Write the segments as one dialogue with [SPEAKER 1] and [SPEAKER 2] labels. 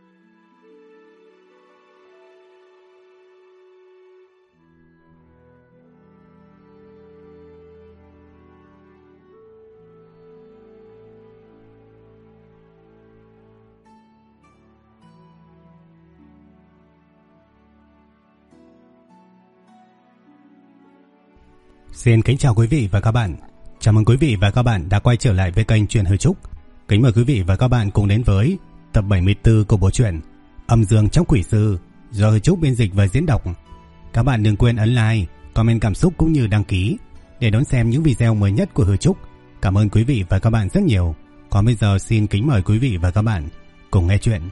[SPEAKER 1] Xin kính chào quý vị và các bạn. Chào mừng quý vị và các bạn đã quay trở lại với kênh Truyện Hư Trúc. Kính mời quý vị và các bạn cùng đến với tập 74 của bộ truyện Âm Dương Trong Quỷ Sư do Hư Trúc biên dịch và diễn đọc. Các bạn đừng quên ấn like, comment cảm xúc cũng như đăng ký để đón xem những video mới nhất của Hư Trúc. Cảm ơn quý vị và các bạn rất nhiều. Còn bây giờ xin kính mời quý vị và các bạn cùng nghe chuyện.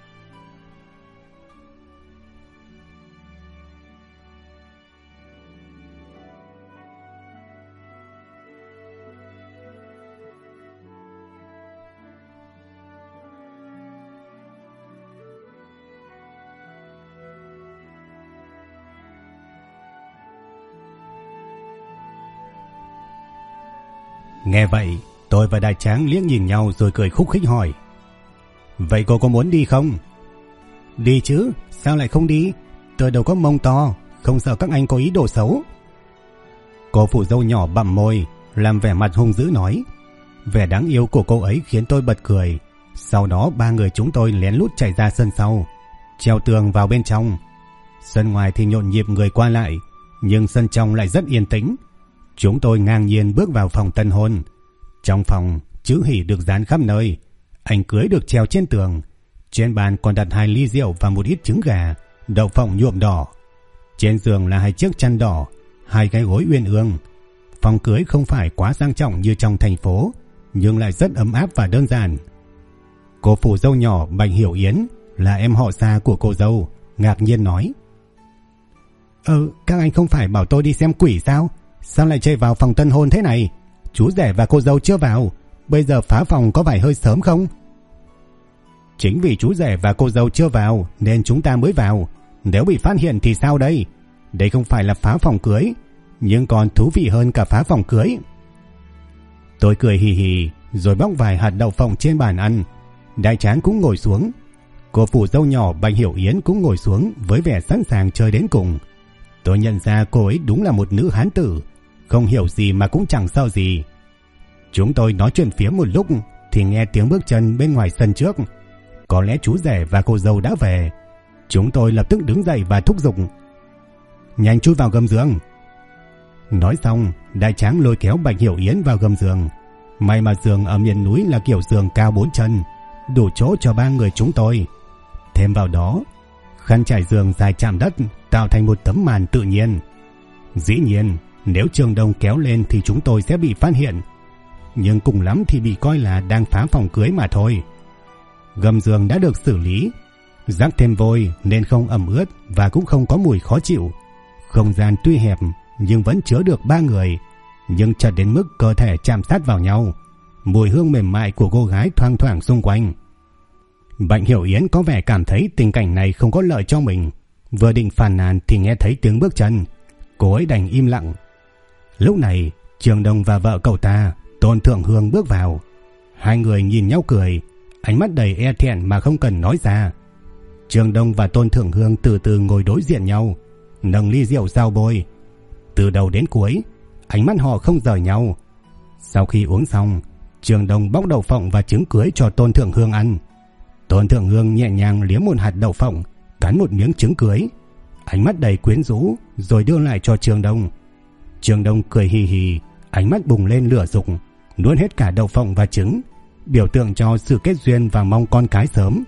[SPEAKER 1] Nghe vậy, tôi và Đại Tráng liếc nhìn nhau rồi cười khúc khích hỏi: "Vậy cô có muốn đi không?" "Đi chứ, sao lại không đi? Tôi đâu có mông to, không sợ các anh có ý đồ xấu." Cô phụ dâu nhỏ bặm môi, làm vẻ mặt hung dữ nói. Vẻ đáng yêu của cô ấy khiến tôi bật cười. Sau đó ba người chúng tôi lén lút chạy ra sân sau, treo tường vào bên trong. Sân ngoài thì nhộn nhịp người qua lại, nhưng sân trong lại rất yên tĩnh. Chúng tôi ngang nhiên bước vào phòng tân hôn. Trong phòng, chữ hỷ được dán khắp nơi, ảnh cưới được treo trên tường. Trên bàn còn đặt 2 ly rượu và một ít trứng gà, đậu phộng nhuộm đỏ. Trên giường là 2 chiếc chăn đỏ, 2 cái gối uyên ương. Phòng cưới không phải quá sang trọng như trong thành phố, nhưng lại rất ấm áp và đơn giản. Cô phụ dâu nhỏ Bạch Hiểu Yến là em họ xa của cô dâu, ngạc nhiên nói: Các anh không phải bảo tôi đi xem quỷ sao? Sao lại chạy vào phòng tân hôn thế này? Chú rể và cô dâu chưa vào, bây giờ phá phòng có phải hơi sớm không?" "Chính vì chú rể và cô dâu chưa vào nên chúng ta mới vào. Nếu bị phát hiện thì sao đây? Đây không phải là phá phòng cưới, nhưng còn thú vị hơn cả phá phòng cưới." Tôi cười hì hì rồi bóc vài hạt đậu phộng trên bàn ăn. Đại Tráng cũng ngồi xuống. Cô phụ dâu nhỏ Bạch Hiểu Yến cũng ngồi xuống với vẻ sẵn sàng chơi đến cùng. Tôi nhận ra cô ấy đúng là một nữ hán tử, không hiểu gì mà cũng chẳng sợ gì. Chúng tôi nói chuyện phiếm một lúc thì nghe tiếng bước chân bên ngoài sân trước. Có lẽ chú rể và cô dâu đã về. Chúng tôi lập tức đứng dậy và thúc giục: "Nhanh chui vào gầm giường." Nói xong, Đại Tráng lôi kéo Bạch Hiểu Yến vào gầm giường. May mà giường ở miền núi là kiểu giường cao 4 chân, đủ chỗ cho 3 người chúng tôi. Thêm vào đó, khăn trải giường dài chạm đất tạo thành một tấm màn tự nhiên. Dĩ nhiên, nếu Trường Đông kéo lên thì chúng tôi sẽ bị phát hiện, nhưng cùng lắm thì bị coi là đang phá phòng cưới mà thôi. Gầm giường đã được xử lý, rắc thêm vôi nên không ẩm ướt và cũng không có mùi khó chịu. Không gian tuy hẹp nhưng vẫn chứa được 3 người, nhưng chật đến mức cơ thể chạm sát vào nhau. Mùi hương mềm mại của cô gái thoang thoảng xung quanh. Bạch Hiểu Yến có vẻ cảm thấy tình cảnh này không có lợi cho mình. Vừa định phàn nàn thì nghe thấy tiếng bước chân, cô ấy đành im lặng. Lúc này Trường Đông và vợ cậu ta Tôn Thượng Hương bước vào. Hai người nhìn nhau cười, ánh mắt đầy e thẹn mà không cần nói ra. Trường Đông và Tôn Thượng Hương từ từ ngồi đối diện nhau, nâng ly rượu giao bôi. Từ đầu đến cuối, ánh mắt họ không rời nhau. Sau khi uống xong, Trường Đông bóc đậu phộng và trứng cưới cho Tôn Thượng Hương ăn. Tôn Thượng Hương nhẹ nhàng liếm một hạt đậu phộng, cắn một miếng trứng cưới, ánh mắt đầy quyến rũ rồi đưa lại cho Trường Đông. Trường Đông cười hì hì, ánh mắt bùng lên lửa dục, nuốt hết cả đậu phộng và trứng, biểu tượng cho sự kết duyên và mong con cái sớm.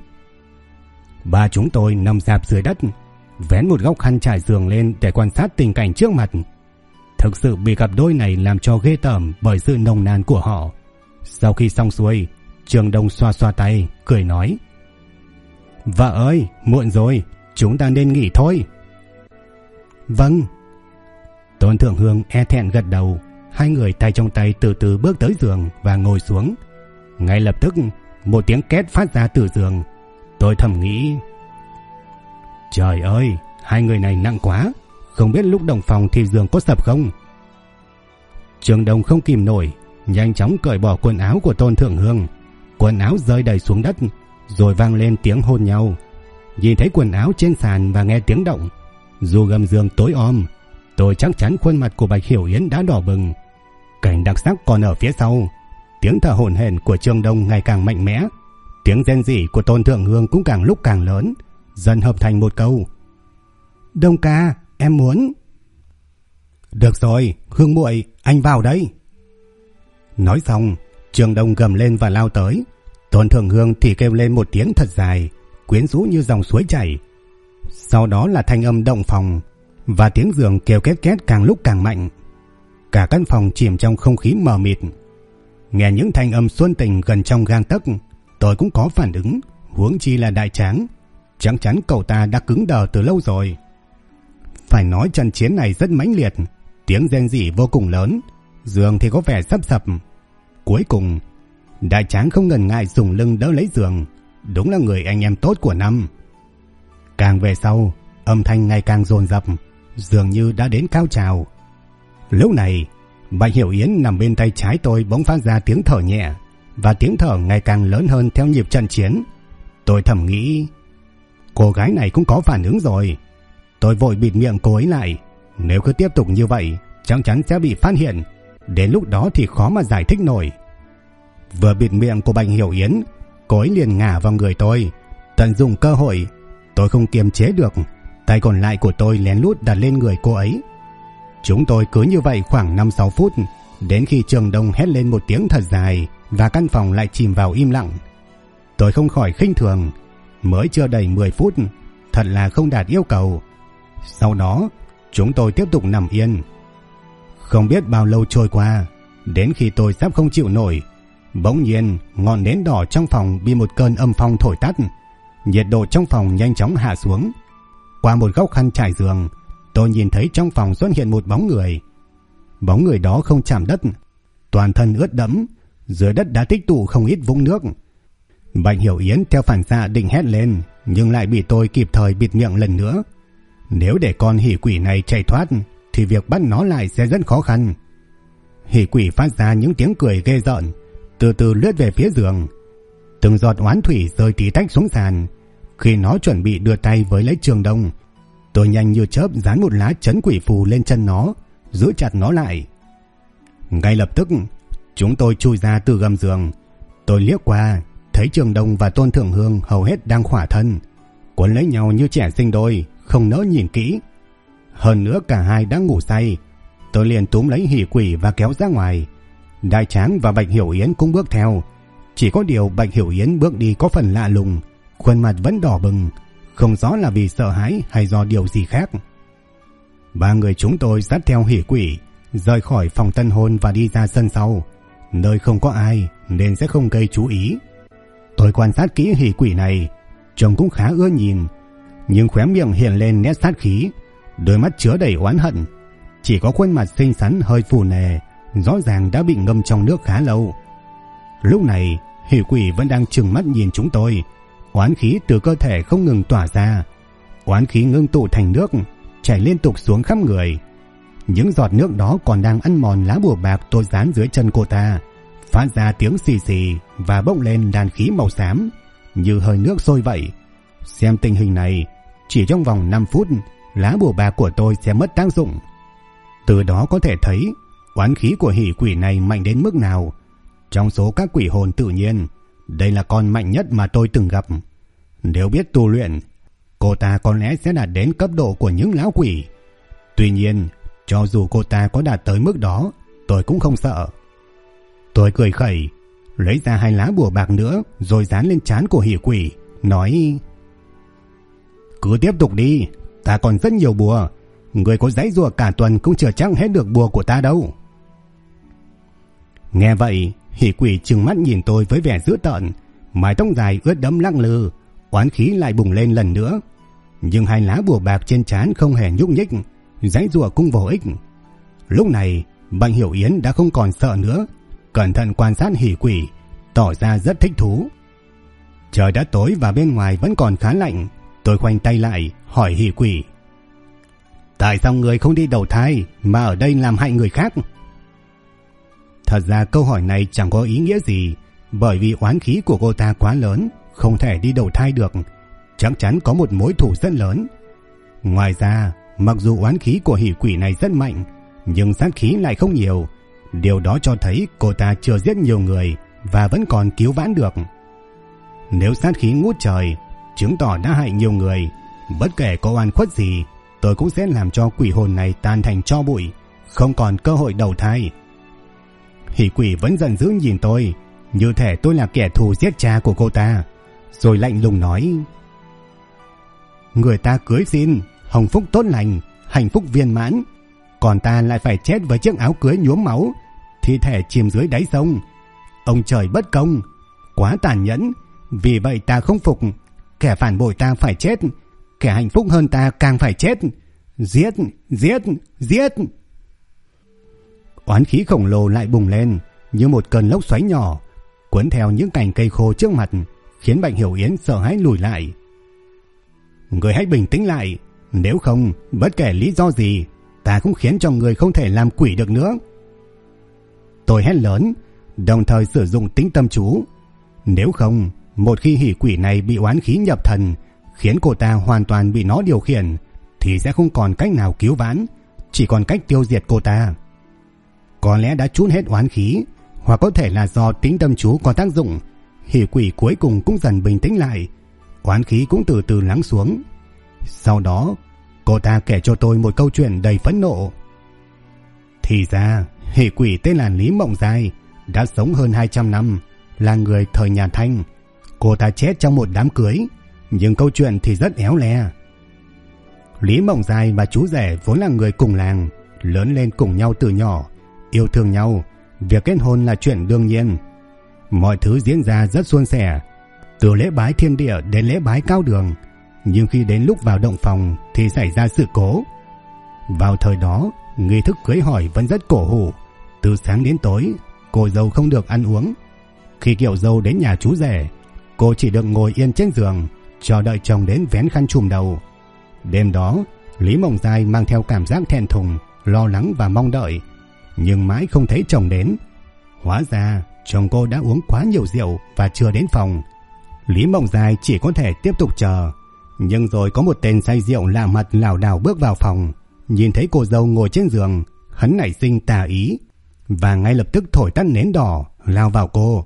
[SPEAKER 1] Ba chúng tôi nằm rạp dưới đất, vén một góc khăn trải giường lên để quan sát tình cảnh trước mặt. Thực sự bị cặp đôi này làm cho ghê tởm bởi sự nồng nàn của họ. Sau khi xong xuôi, Trường Đông xoa xoa tay, cười nói: "Vợ ơi, muộn rồi, chúng ta nên nghỉ thôi." "Vâng." Tôn Thượng Hương e thẹn gật đầu. Hai người tay trong tay từ từ bước tới giường và ngồi xuống. Ngay lập tức một tiếng két phát ra từ giường. Tôi thầm nghĩ: trời ơi, hai người này nặng quá, không biết lúc động phòng thì giường có sập không. Trường Đông không kìm nổi, nhanh chóng cởi bỏ quần áo của Tôn Thượng Hương. Quần áo rơi đầy xuống đất, rồi vang lên tiếng hôn nhau. Nhìn thấy quần áo trên sàn và nghe tiếng động, dù gầm giường tối om, tôi chắc chắn khuôn mặt của Bạch Hiểu Yến đã đỏ bừng. Cảnh đặc sắc còn ở phía sau. Tiếng thở hổn hển của Trương Đông ngày càng mạnh mẽ, tiếng rên rỉ của Tôn Thượng Hương cũng càng lúc càng lớn, dần hợp thành một câu: Đông ca, em muốn. Được rồi, Hương muội, anh vào đây. Nói xong, Trương Đông gầm lên và lao tới. Tôn Thượng Hương thì kêu lên một tiếng thật dài, quyến rũ như dòng suối chảy. Sau đó là thanh âm động phòng và tiếng giường kêu két két càng lúc càng mạnh. Cả căn phòng chìm trong không khí mờ mịt. Nghe những thanh âm xuân tình gần trong gang tấc, tôi cũng có phản ứng, huống chi là Đại Tráng. Chắc chắn cậu ta đã cứng đờ từ lâu rồi. Phải nói trận chiến này rất mãnh liệt, tiếng rên rỉ vô cùng lớn, giường thì có vẻ sắp sập. Cuối cùng, Đại Tráng không ngần ngại dùng lưng đỡ lấy giường. Đúng là người anh em tốt của năm. Càng về sau, âm thanh ngày càng dồn dập, dường như đã đến cao trào. Lúc này, Bạch Hiểu Yến nằm bên tay trái tôi bỗng phát ra tiếng thở nhẹ, và tiếng thở ngày càng lớn hơn theo nhịp trận chiến. Tôi thầm nghĩ, cô gái này cũng có phản ứng rồi. Tôi vội bịt miệng cô ấy lại. Nếu cứ tiếp tục như vậy, chắc chắn sẽ bị phát hiện. Đến lúc đó thì khó mà giải thích nổi. Vừa bịt miệng của Bạch Hiểu Yến, cô ấy liền ngả vào người tôi. Tận dụng cơ hội, tôi không kiềm chế được, tay còn lại của tôi lén lút đặt lên người cô ấy. Chúng tôi cứ như vậy khoảng 5-6 phút, đến khi Trường Đông hét lên một tiếng thật dài và căn phòng lại chìm vào im lặng. Tôi không khỏi khinh thường, mới chưa đầy 10 phút, thật là không đạt yêu cầu. Sau đó, chúng tôi tiếp tục nằm yên. Không biết bao lâu trôi qua, đến khi tôi sắp không chịu nổi, bỗng nhiên ngọn nến đỏ trong phòng bị một cơn âm phong thổi tắt. Nhiệt độ trong phòng nhanh chóng hạ xuống. Qua một góc khăn trải giường, tôi nhìn thấy trong phòng xuất hiện một bóng người. Bóng người đó không chạm đất, toàn thân ướt đẫm, dưới đất đã tích tụ không ít vũng nước. Bạch Hiểu Yến theo phản xạ định hét lên, nhưng lại bị tôi kịp thời bịt miệng lần nữa. Nếu để con hỉ quỷ này chạy thoát thì việc bắt nó lại sẽ rất khó khăn. Hỉ quỷ phát ra những tiếng cười ghê rợn, từ từ lướt về phía giường. Từng giọt oán thủy rơi tí tách xuống sàn. Khi nó chuẩn bị đưa tay với lấy Trường Đông, tôi nhanh như chớp dán một lá trấn quỷ phù lên chân nó, giữ chặt nó lại. Ngay lập tức, chúng tôi chui ra từ gầm giường. Tôi liếc qua, thấy Trường Đông và Tôn Thượng Hương hầu hết đang khỏa thân, quấn lấy nhau như trẻ sinh đôi, không nỡ nhìn kỹ. Hơn nữa cả hai đang ngủ say. Tôi liền túm lấy hỉ quỷ và kéo ra ngoài. Đại Tráng và Bạch Hiểu Yến cũng bước theo. Chỉ có điều Bạch Hiểu Yến bước đi có phần lạ lùng, khuôn mặt vẫn đỏ bừng, không rõ là vì sợ hãi hay do điều gì khác. Ba người chúng tôi dắt theo hỉ quỷ, rời khỏi phòng tân hôn và đi ra sân sau. Nơi không có ai nên sẽ không gây chú ý. Tôi quan sát kỹ hỉ quỷ này, trông cũng khá ưa nhìn, nhưng khóe miệng hiện lên nét sát khí, đôi mắt chứa đầy oán hận. Chỉ có khuôn mặt xinh xắn hơi phù nề, rõ ràng đã bị ngâm trong nước khá lâu. Lúc này, hỉ quỷ vẫn đang trừng mắt nhìn chúng tôi. Oán khí từ cơ thể không ngừng tỏa ra. Oán khí ngưng tụ thành nước, chảy liên tục xuống khắp người. Những giọt nước đó còn đang ăn mòn lá bùa bạc tôi dán dưới chân cô ta, phát ra tiếng xì xì và bốc lên đàn khí màu xám, như hơi nước sôi vậy. Xem tình hình này, chỉ trong vòng 5 phút, lá bùa bạc của tôi sẽ mất tác dụng. Từ đó có thể thấy oán khí của hỉ quỷ này mạnh đến mức nào. Trong số các quỷ hồn tự nhiên, đây là con mạnh nhất mà tôi từng gặp. Nếu biết tu luyện, cô ta có lẽ sẽ đạt đến cấp độ của những lão quỷ. Tuy nhiên, cho dù cô ta có đạt tới mức đó, tôi cũng không sợ. Tôi cười khẩy, lấy ra 2 lá bùa bạc nữa rồi dán lên trán của hỉ quỷ, nói: Cứ tiếp tục đi, ta còn rất nhiều bùa. Người có giãy giụa cả tuần cũng chưa chắc hết được bùa của ta đâu. Nghe vậy, hỉ quỷ trừng mắt nhìn tôi với vẻ dữ tợn, mái tóc dài ướt đẫm lắc lư, oán khí lại bùng lên lần nữa. Nhưng 2 lá bùa bạc trên trán không hề nhúc nhích, giãy giụa cũng vô ích. Lúc này, Bạch Hiểu Yến đã không còn sợ nữa, cẩn thận quan sát hỉ quỷ, tỏ ra rất thích thú. Trời đã tối và bên ngoài vẫn còn khá lạnh. Tôi khoanh tay lại, hỏi hỉ quỷ: Tại sao người không đi đầu thai mà ở đây làm hại người khác? Thật ra câu hỏi này chẳng có ý nghĩa gì, bởi vì oán khí của cô ta quá lớn, không thể đi đầu thai được, chắc chắn có một mối thù rất lớn. Ngoài ra, mặc dù oán khí của hỷ quỷ này rất mạnh, nhưng sát khí lại không nhiều. Điều đó cho thấy cô ta chưa giết nhiều người và vẫn còn cứu vãn được. Nếu sát khí ngút trời, chứng tỏ đã hại nhiều người, bất kể có oan khuất gì, tôi cũng sẽ làm cho quỷ hồn này tan thành tro bụi, không còn cơ hội đầu thai. Hỷ quỷ vẫn giận dữ nhìn tôi, như thể tôi là kẻ thù giết cha của cô ta, rồi lạnh lùng nói: người ta cưới xin, hồng phúc tốt lành, hạnh phúc viên mãn, còn ta lại phải chết với chiếc áo cưới nhuốm máu, thi thể chìm dưới đáy sông. Ông trời bất công, quá tàn nhẫn, vì vậy ta không phục. Kẻ phản bội ta phải chết, kẻ hạnh phúc hơn ta càng phải chết. Giết, giết, giết. Oán khí khổng lồ lại bùng lên như một cơn lốc xoáy nhỏ, cuốn theo những cành cây khô trước mặt, khiến Bạch Hiểu Yến sợ hãi lùi lại. Người hãy bình tĩnh lại, nếu không bất kể lý do gì, ta cũng khiến cho người không thể làm quỷ được nữa. Tôi hét lớn, đồng thời sử dụng tính tâm chú. Nếu không, một khi hỷ quỷ này bị oán khí nhập thần, khiến cô ta hoàn toàn bị nó điều khiển, thì sẽ không còn cách nào cứu vãn, chỉ còn cách tiêu diệt cô ta. Có lẽ đã trút hết oán khí, hoặc có thể là do tính tâm chú có tác dụng, hỷ quỷ cuối cùng cũng dần bình tĩnh lại, oán khí cũng từ từ lắng xuống. Sau đó, cô ta kể cho tôi một câu chuyện đầy phẫn nộ. Thì ra, hỷ quỷ tên là Lý Mộng Giai, đã sống hơn 200 năm, là người thời nhà Thanh. Cô ta chết trong một đám cưới, nhưng câu chuyện thì rất éo le. Lý Mộng Giai và chú rể vốn là người cùng làng, lớn lên cùng nhau từ nhỏ, yêu thương nhau, việc kết hôn là chuyện đương nhiên. Mọi thứ diễn ra rất suôn sẻ, từ lễ bái thiên địa đến lễ bái cao đường. Nhưng khi đến lúc vào động phòng thì xảy ra sự cố. Vào thời đó, nghi thức cưới hỏi vẫn rất cổ hủ. Từ sáng đến tối, cô dâu không được ăn uống. Khi kiệu dâu đến nhà chú rể, cô chỉ được ngồi yên trên giường, chờ đợi chồng đến vén khăn trùm đầu. Đêm đó, Lý Mộng Giai mang theo cảm giác thẹn thùng, lo lắng và mong đợi, nhưng mãi không thấy chồng đến. Hóa ra chồng cô đã uống quá nhiều rượu và chưa đến phòng. Lý Mộng Giai chỉ có thể tiếp tục chờ. Nhưng rồi có một tên say rượu lạ mặt lảo đảo bước vào phòng, nhìn thấy cô dâu ngồi trên giường, hắn nảy sinh tà ý và ngay lập tức thổi tắt nến đỏ, lao vào cô.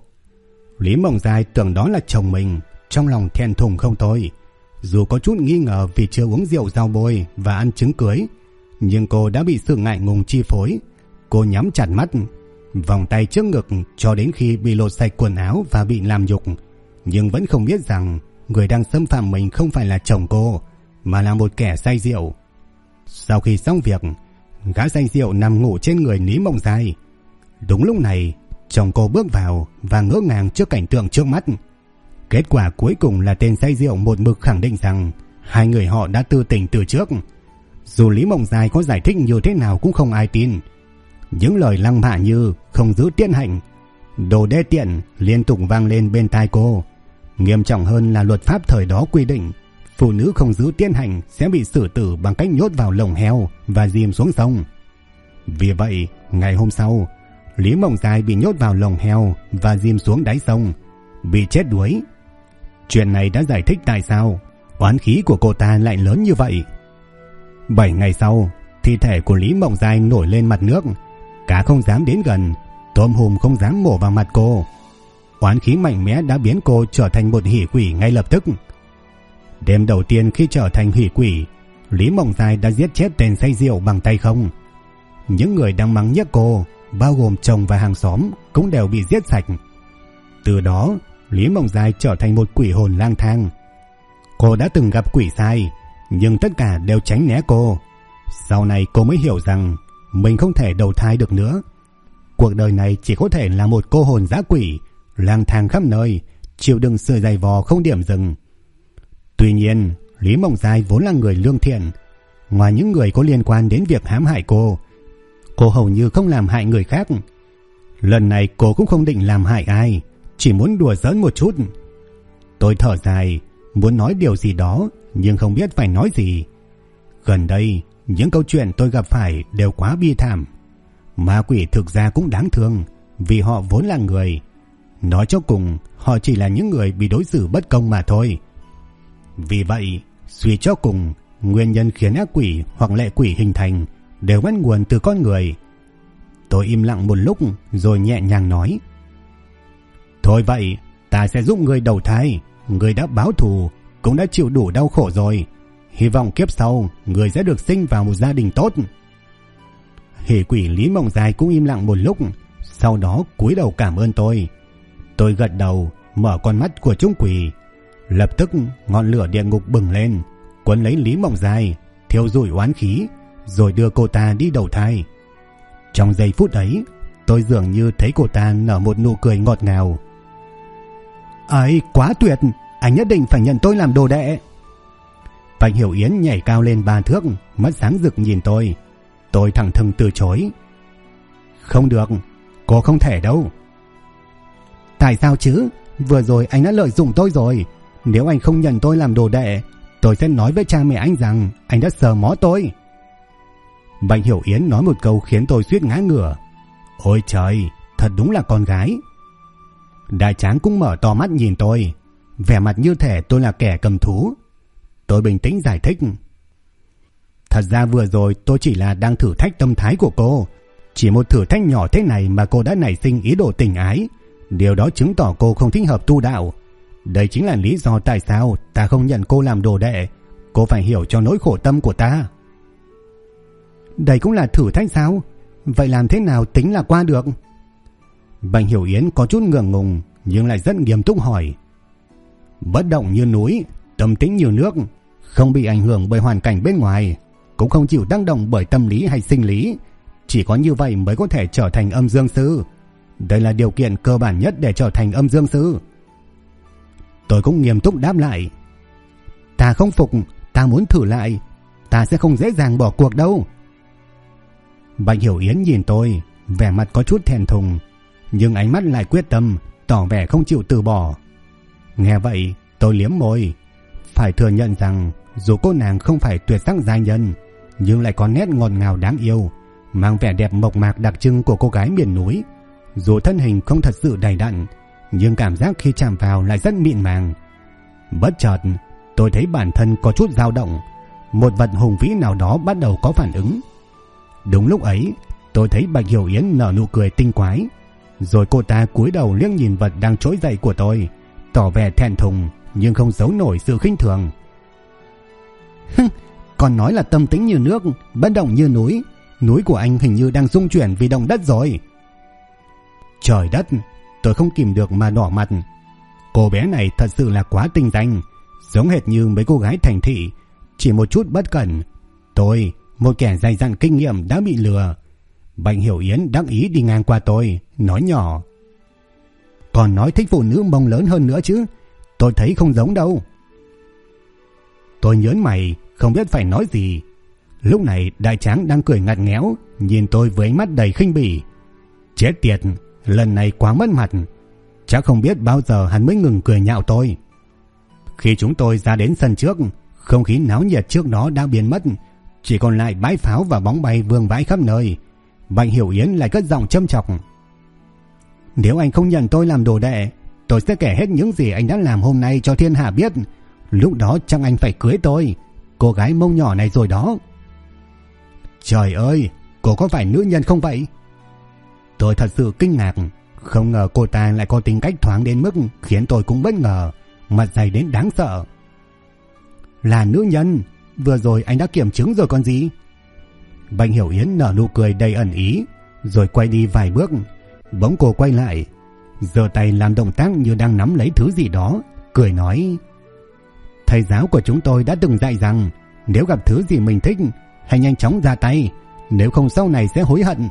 [SPEAKER 1] Lý Mộng Giai tưởng đó là chồng mình, trong lòng thẹn thùng không thôi. Dù có chút nghi ngờ vì chưa uống rượu rau bôi và ăn trứng cưới, nhưng cô đã bị sự ngại ngùng chi phối. Cô nhắm chặt mắt, vòng tay trước ngực cho đến khi bị lột sạch quần áo và bị làm nhục, nhưng vẫn không biết rằng người đang xâm phạm mình không phải là chồng cô, mà là một kẻ say rượu. Sau khi xong việc, gã say rượu nằm ngủ trên người Lý Mộng Giai. Đúng lúc này, chồng cô bước vào và ngỡ ngàng trước cảnh tượng trước mắt. Kết quả cuối cùng là tên say rượu một mực khẳng định rằng hai người họ đã tư tình từ trước. Dù Lý Mộng Giai có giải thích như thế nào cũng không ai tin. Những lời lăng mạ như không giữ tiết hạnh, đồ đê tiện liên tục vang lên bên tai cô. Nghiêm trọng hơn là luật pháp thời đó quy định phụ nữ không giữ tiết hạnh sẽ bị xử tử bằng cách nhốt vào lồng heo và dìm xuống sông. Vì vậy, ngày hôm sau, Lý Mộng Giai bị nhốt vào lồng heo và dìm xuống đáy sông, bị chết đuối. Chuyện này đã giải thích tại sao oán khí của cô ta lại lớn như vậy. 7 ngày sau, thi thể của Lý Mộng Giai nổi lên mặt nước. Cá không dám đến gần, tôm hùm không dám mổ vào mặt cô. Oán khí mạnh mẽ đã biến cô trở thành một hỷ quỷ ngay lập tức. Đêm đầu tiên khi trở thành hỷ quỷ, Lý Mộng Giai đã giết chết tên say rượu bằng tay không. Những người đang mắng nhiếc cô, bao gồm chồng và hàng xóm, cũng đều bị giết sạch. Từ đó, Lý Mộng Giai trở thành một quỷ hồn lang thang. Cô đã từng gặp quỷ sai, nhưng tất cả đều tránh né cô. Sau này cô mới hiểu rằng mình không thể đầu thai được nữa. Cuộc đời này chỉ có thể là một cô hồn dã quỷ, lang thang khắp nơi, chịu đựng sự dày vò không điểm dừng. Tuy nhiên, Lý Mộng Giai vốn là người lương thiện. Ngoài những người có liên quan đến việc hãm hại cô hầu như không làm hại người khác. Lần này cô cũng không định làm hại ai, chỉ muốn đùa giỡn một chút. Tôi thở dài, muốn nói điều gì đó, nhưng không biết phải nói gì. Gần đây, những câu chuyện tôi gặp phải đều quá bi thảm. Ma quỷ thực ra cũng đáng thương, vì họ vốn là người. Nói cho cùng, họ chỉ là những người bị đối xử bất công mà thôi. Vì vậy, suy cho cùng, nguyên nhân khiến ác quỷ hoặc lệ quỷ hình thành đều bắt nguồn từ con người. Tôi im lặng một lúc rồi nhẹ nhàng nói: Thôi vậy, ta sẽ giúp người đầu thai. Người đã báo thù, cũng đã chịu đủ đau khổ rồi. Hy vọng kiếp sau người sẽ được sinh vào một gia đình tốt. Hỷ quỷ Lý Mộng Dài cũng im lặng một lúc, sau đó cúi đầu cảm ơn tôi. Tôi gật đầu, mở con mắt của chúng quỷ. Lập tức ngọn lửa địa ngục bừng lên, cuốn lấy Lý Mộng Dài, thiêu rụi oán khí, rồi đưa cô ta đi đầu thai. Trong giây phút ấy, tôi dường như thấy cô ta nở một nụ cười ngọt ngào. Ấy, quá tuyệt, anh nhất định phải nhận tôi làm đồ đệ. Bạch Hiểu Yến nhảy cao lên 3 thước, mắt sáng rực nhìn tôi. Tôi thẳng thừng từ chối. Không được, cô không thể đâu. Tại sao chứ? Vừa rồi anh đã lợi dụng tôi rồi. Nếu anh không nhận tôi làm đồ đệ, tôi sẽ nói với cha mẹ anh rằng anh đã sờ mó tôi. Bạch Hiểu Yến nói một câu khiến tôi suýt ngã ngửa. Ôi trời, thật đúng là con gái. Đại Tráng cũng mở to mắt nhìn tôi, vẻ mặt như thể tôi là kẻ cầm thú. Tôi bình tĩnh giải thích: Thật ra vừa rồi tôi chỉ là đang thử thách tâm thái của cô. Chỉ một thử thách nhỏ thế này mà cô đã nảy sinh ý đồ tình ái. Điều đó chứng tỏ cô không thích hợp tu đạo. Đây chính là lý do tại sao ta không nhận cô làm đồ đệ. Cô phải hiểu cho nỗi khổ tâm của ta. Đây cũng là thử thách sao? Vậy làm thế nào tính là qua được? Bạch Hiểu Yến có chút ngượng ngùng, nhưng lại rất nghiêm túc hỏi: Bất động như núi, tâm tĩnh như nước, không bị ảnh hưởng bởi hoàn cảnh bên ngoài, cũng không chịu tác động bởi tâm lý hay sinh lý. Chỉ có như vậy mới có thể trở thành âm dương sư. Đây là điều kiện cơ bản nhất để trở thành âm dương sư. Tôi cũng nghiêm túc đáp lại: Ta không phục, ta muốn thử lại. Ta sẽ không dễ dàng bỏ cuộc đâu. Bạch Hiểu Yến nhìn tôi, vẻ mặt có chút thẹn thùng, nhưng ánh mắt lại quyết tâm, tỏ vẻ không chịu từ bỏ. Nghe vậy, tôi liếm môi. Phải thừa nhận rằng dù cô nàng không phải tuyệt sắc giai nhân, nhưng lại có nét ngọt ngào đáng yêu, mang vẻ đẹp mộc mạc đặc trưng của cô gái miền núi. Dù thân hình không thật sự đầy đặn, nhưng cảm giác khi chạm vào lại rất mịn màng. Bất chợt, tôi thấy bản thân có chút dao động. Một vật hùng vĩ nào đó bắt đầu có phản ứng. Đúng lúc ấy, tôi thấy Bạch Hiểu Yến nở nụ cười tinh quái. Rồi cô ta cúi đầu liếc nhìn vật đang trỗi dậy của tôi, tỏ vẻ thẹn thùng nhưng không giấu nổi sự khinh thường. Còn nói là tâm tĩnh như nước, bất động như núi. Núi của anh hình như đang rung chuyển vì động đất rồi. Trời đất, tôi không kìm được mà đỏ mặt. Cô bé này thật sự là quá tinh danh, giống hệt như mấy cô gái thành thị. Chỉ một chút bất cẩn, tôi, một kẻ dày dặn kinh nghiệm, đã bị lừa. Bạch Hiểu Yến đắc ý đi ngang qua tôi, nói nhỏ: Còn nói thích phụ nữ mông lớn hơn nữa chứ. Tôi thấy không giống đâu. Tôi nhớn mày, không biết phải nói gì. Lúc này Đại Tráng đang cười ngặt nghẽo, nhìn tôi với ánh mắt đầy khinh bỉ. Chết tiệt, lần này quá mất mặt. Chắc không biết bao giờ hắn mới ngừng cười nhạo tôi. Khi chúng tôi ra đến sân trước, không khí náo nhiệt trước đó đã biến mất, chỉ còn lại bãi pháo và bóng bay vương vãi khắp nơi. Bạch Hiểu Yến lại cất giọng châm chọc: Nếu anh không nhận tôi làm đồ đệ, tôi sẽ kể hết những gì anh đã làm hôm nay cho thiên hạ biết. Lúc đó chắc anh phải cưới tôi, cô gái mông nhỏ này rồi đó. Trời ơi, cô có phải nữ nhân không vậy? Tôi thật sự kinh ngạc. Không ngờ cô ta lại có tính cách thoáng đến mức khiến tôi cũng bất ngờ, mặt dày đến đáng sợ. Là nữ nhân? Vừa rồi anh đã kiểm chứng rồi còn gì? Bạch Hiểu Yến nở nụ cười đầy ẩn ý, rồi quay đi vài bước. Bỗng cô quay lại, giơ tay làm động tác như đang nắm lấy thứ gì đó, cười nói: Thầy giáo của chúng tôi đã từng dạy rằng nếu gặp thứ gì mình thích, hãy nhanh chóng ra tay, nếu không sau này sẽ hối hận.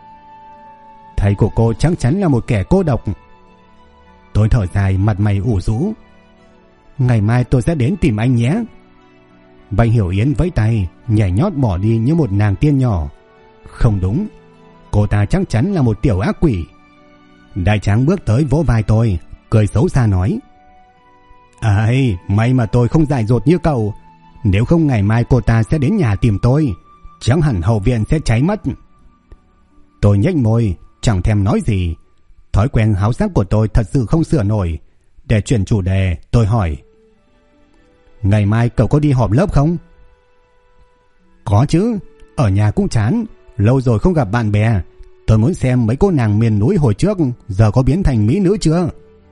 [SPEAKER 1] Thầy của cô chắc chắn là một kẻ cô độc. Tôi thở dài, mặt mày ủ rũ. Ngày mai tôi sẽ đến tìm anh nhé. Bạch Hiểu Yến vẫy tay, nhảy nhót bỏ đi như một nàng tiên nhỏ. Không đúng, cô ta chắc chắn là một tiểu ác quỷ. Đại Tráng bước tới vỗ vai tôi, cười xấu xa nói: Ấy, may mà tôi không dại dột như cậu. Nếu không ngày mai cô ta sẽ đến nhà tìm tôi, chắc hẳn hậu viện sẽ cháy mất. Tôi nhếch môi, chẳng thèm nói gì. Thói quen háo sắc của tôi thật sự không sửa nổi. Để chuyển chủ đề, tôi hỏi: ngày mai cậu có đi họp lớp không? Có chứ, ở nhà cũng chán, lâu rồi không gặp bạn bè. Tôi muốn xem mấy cô nàng miền núi hồi trước giờ có biến thành mỹ nữ chưa.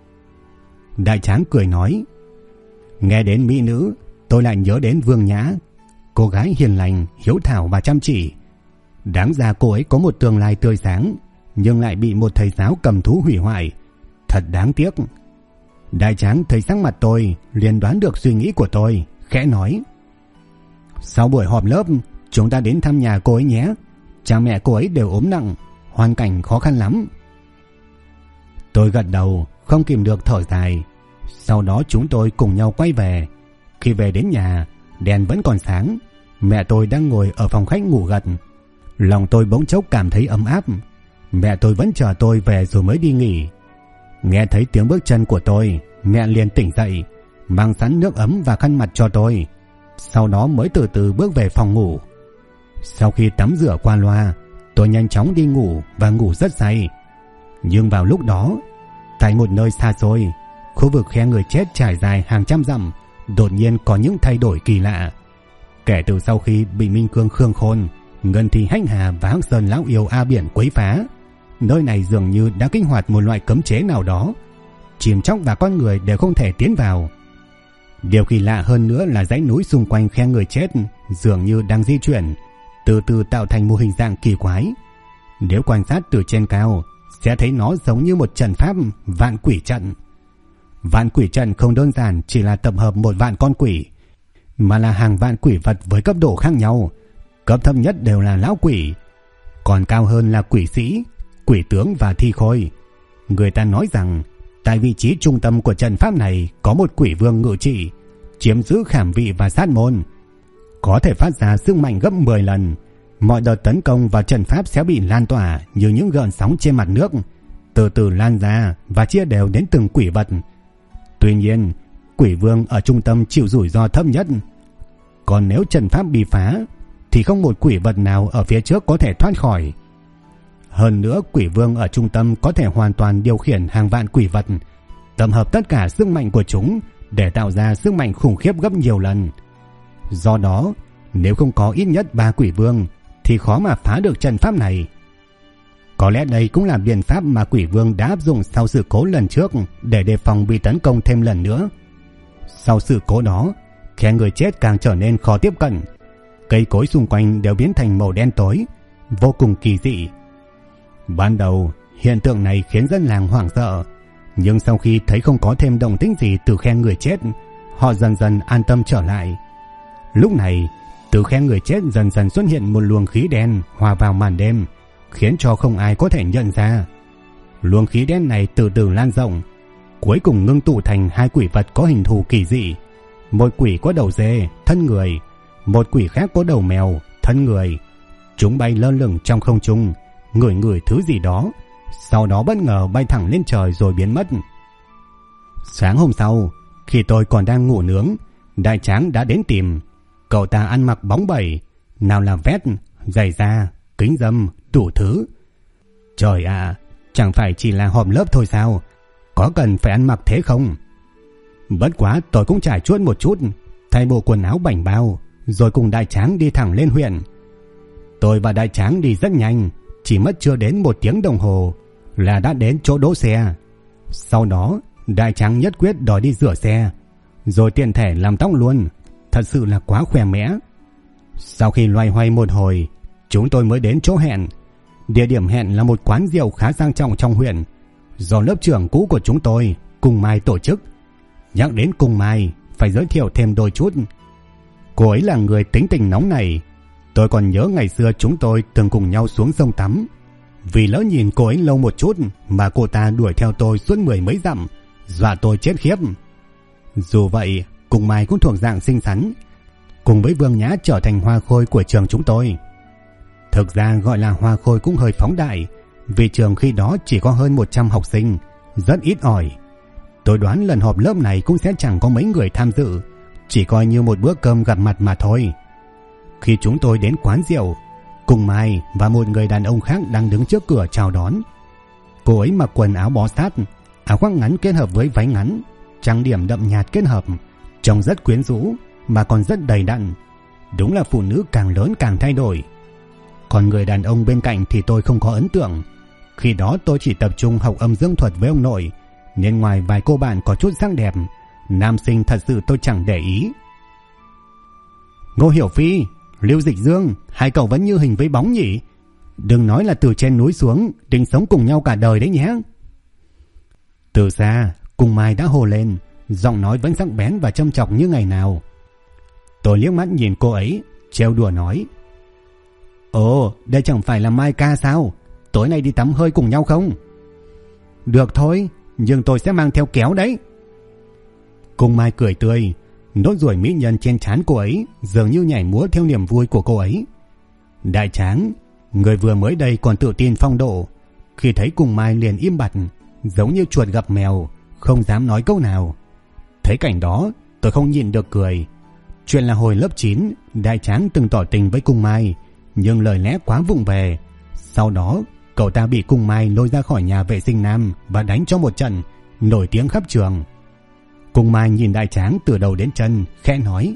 [SPEAKER 1] Đại Tráng cười nói: nghe đến mỹ nữ, tôi lại nhớ đến Vương Nhã, cô gái hiền lành, hiếu thảo và chăm chỉ. Đáng ra cô ấy có một tương lai tươi sáng, nhưng lại bị một thầy giáo cầm thú hủy hoại. Thật đáng tiếc. Đại Tráng thấy sắc mặt tôi, liền đoán được suy nghĩ của tôi, khẽ nói: sau buổi họp lớp, chúng ta đến thăm nhà cô ấy nhé. Cha mẹ cô ấy đều ốm nặng, hoàn cảnh khó khăn lắm. Tôi gật đầu, không kìm được thở dài. Sau đó chúng tôi cùng nhau quay về. Khi về đến nhà, đèn vẫn còn sáng. Mẹ tôi đang ngồi ở phòng khách ngủ gật. Lòng tôi bỗng chốc cảm thấy ấm áp. Mẹ tôi vẫn chờ tôi về rồi mới đi nghỉ. Nghe thấy tiếng bước chân của tôi, mẹ liền tỉnh dậy, mang sẵn nước ấm và khăn mặt cho tôi. Sau đó mới từ từ bước về phòng ngủ. Sau khi tắm rửa qua loa, tôi nhanh chóng đi ngủ và ngủ rất say. Nhưng vào lúc đó, tại một nơi xa xôi, khu vực khe người chết trải dài hàng trăm dặm, đột nhiên có những thay đổi kỳ lạ. Kể từ sau khi bị Minh Cương Khương Khôn, Ngân Thi Hách Hà và Hắc Sơn Lão Yêu A Biển quấy phá, nơi này dường như đã kích hoạt một loại cấm chế nào đó. Chim chóc và con người đều không thể tiến vào. Điều kỳ lạ hơn nữa là dãy núi xung quanh khe người chết dường như đang di chuyển, từ từ tạo thành một hình dạng kỳ quái. Nếu quan sát từ trên cao, sẽ thấy nó giống như một trận pháp vạn quỷ trận. Vạn quỷ trận không đơn giản chỉ là tập hợp một vạn con quỷ, mà là hàng vạn quỷ vật với cấp độ khác nhau. Cấp thấp nhất đều là lão quỷ, còn cao hơn là quỷ sĩ, quỷ tướng và thi khôi. Người ta nói rằng tại vị trí trung tâm của trận pháp này có một quỷ vương ngự trị, chiếm giữ khảm vị và sát môn, có thể phát ra sức mạnh gấp 10 lần. Mọi đợt tấn công vào trận pháp sẽ bị lan tỏa như những gợn sóng trên mặt nước, từ từ lan ra và chia đều đến từng quỷ vật. Tuy nhiên, quỷ vương ở trung tâm chịu rủi ro thấp nhất. Còn nếu trận pháp bị phá thì không một quỷ vật nào ở phía trước có thể thoát khỏi. Hơn nữa, quỷ vương ở trung tâm có thể hoàn toàn điều khiển hàng vạn quỷ vật, tập hợp tất cả sức mạnh của chúng để tạo ra sức mạnh khủng khiếp gấp nhiều lần. Do đó, nếu không có ít nhất 3 quỷ vương thì khó mà phá được trận pháp này. Có lẽ đây cũng là biện pháp mà quỷ vương đã áp dụng sau sự cố lần trước để đề phòng bị tấn công thêm lần nữa. Sau sự cố đó, khe người chết càng trở nên khó tiếp cận. Cây cối xung quanh đều biến thành màu đen tối, vô cùng kỳ dị. Ban đầu, hiện tượng này khiến dân làng hoảng sợ, nhưng sau khi thấy không có thêm động tĩnh gì từ khe người chết, họ dần dần an tâm trở lại. Lúc này, từ khe người chết dần dần xuất hiện một luồng khí đen hòa vào màn đêm, khiến cho không ai có thể nhận ra. Luồng khí đen này từ từ lan rộng, cuối cùng ngưng tụ thành 2 quỷ vật có hình thù kỳ dị. Một quỷ có đầu dê, thân người, một quỷ khác có đầu mèo, thân người. Chúng bay lơ lửng trong không trung, ngửi ngửi thứ gì đó, sau đó bất ngờ bay thẳng lên trời rồi biến mất. Sáng hôm sau, khi tôi còn đang ngủ nướng, Đại Tráng đã đến tìm. Cậu ta ăn mặc bóng bẩy, nào là vest, giày da, kính râm, đủ thứ. Trời ạ, chẳng phải chỉ là họp lớp thôi sao? Có cần phải ăn mặc thế không? Bất quá tôi cũng trải chuốt một chút, thay bộ quần áo bảnh bao, rồi cùng Đại Tráng đi thẳng lên huyện. Tôi và Đại Tráng đi rất nhanh, chỉ mất chưa đến 1 tiếng đồng hồ là đã đến chỗ đỗ xe. Sau đó, Đại Tráng nhất quyết đòi đi rửa xe, rồi tiện thể làm tóc luôn. Thật sự là quá khoe mẽ. Sau khi loay hoay một hồi, chúng tôi mới đến chỗ hẹn. Địa điểm hẹn là một quán rượu khá sang trọng trong huyện, do lớp trưởng cũ của chúng tôi, Cung Mai, tổ chức. Nhắc đến Cung Mai, phải giới thiệu thêm đôi chút. Cô ấy là người tính tình nóng nảy. Tôi còn nhớ ngày xưa chúng tôi từng cùng nhau xuống sông tắm. Vì lỡ nhìn cô ấy lâu một chút mà cô ta đuổi theo tôi suốt 10 mấy dặm, dọa tôi chết khiếp. Dù vậy, Cung Mai cũng thuộc dạng xinh xắn, cùng với Vương Nhã trở thành hoa khôi của trường chúng tôi. Thực ra gọi là hoa khôi cũng hơi phóng đại, vì trường khi đó chỉ có hơn 100 học sinh, rất ít ỏi. Tôi đoán lần họp lớp này cũng sẽ chẳng có mấy người tham dự, chỉ coi như một bữa cơm gặp mặt mà thôi. Khi chúng tôi đến quán rượu, Cung Mai và một người đàn ông khác đang đứng trước cửa chào đón. Cô ấy mặc quần áo bó sát, áo khoác ngắn kết hợp với váy ngắn, trang điểm đậm nhạt kết hợp, trông rất quyến rũ mà còn rất đầy đặn. Đúng là phụ nữ càng lớn càng thay đổi. Còn người đàn ông bên cạnh thì tôi không có ấn tượng. Khi đó tôi chỉ tập trung học âm dương thuật với ông nội, nên ngoài vài cô bạn có chút sắc đẹp, nam sinh thật sự tôi chẳng để ý. Ngô Hiểu Phi, Lưu Dịch Dương, hai cậu vẫn như hình với bóng nhỉ? Đừng nói là từ trên núi xuống định sống cùng nhau cả đời đấy nhé. Từ xa, Cung Mai đã hô lên, giọng nói vẫn sắc bén và châm chọc như ngày nào. Tôi liếc mắt nhìn cô ấy, trêu đùa nói: Ồ, đây chẳng phải là Mai ca sao? Tối nay đi tắm hơi cùng nhau không? Được thôi, nhưng tôi sẽ mang theo kéo đấy. Cung Mai cười tươi, nốt ruồi mỹ nhân trên trán cô ấy dường như nhảy múa theo niềm vui của cô ấy. Đại Tráng, người vừa mới đây còn tự tin phong độ, khi thấy Cung Mai liền im bặt, giống như chuột gặp mèo, không dám nói câu nào. Thấy cảnh đó, tôi không nhịn được cười. Chuyện là hồi lớp 9, Đại Tráng từng tỏ tình với Cung Mai, nhưng lời lẽ quá vụng về. Sau đó, cậu ta bị Cung Mai lôi ra khỏi nhà vệ sinh nam và đánh cho một trận, nổi tiếng khắp trường. Cung Mai nhìn Đại Tráng từ đầu đến chân, khẽ nói: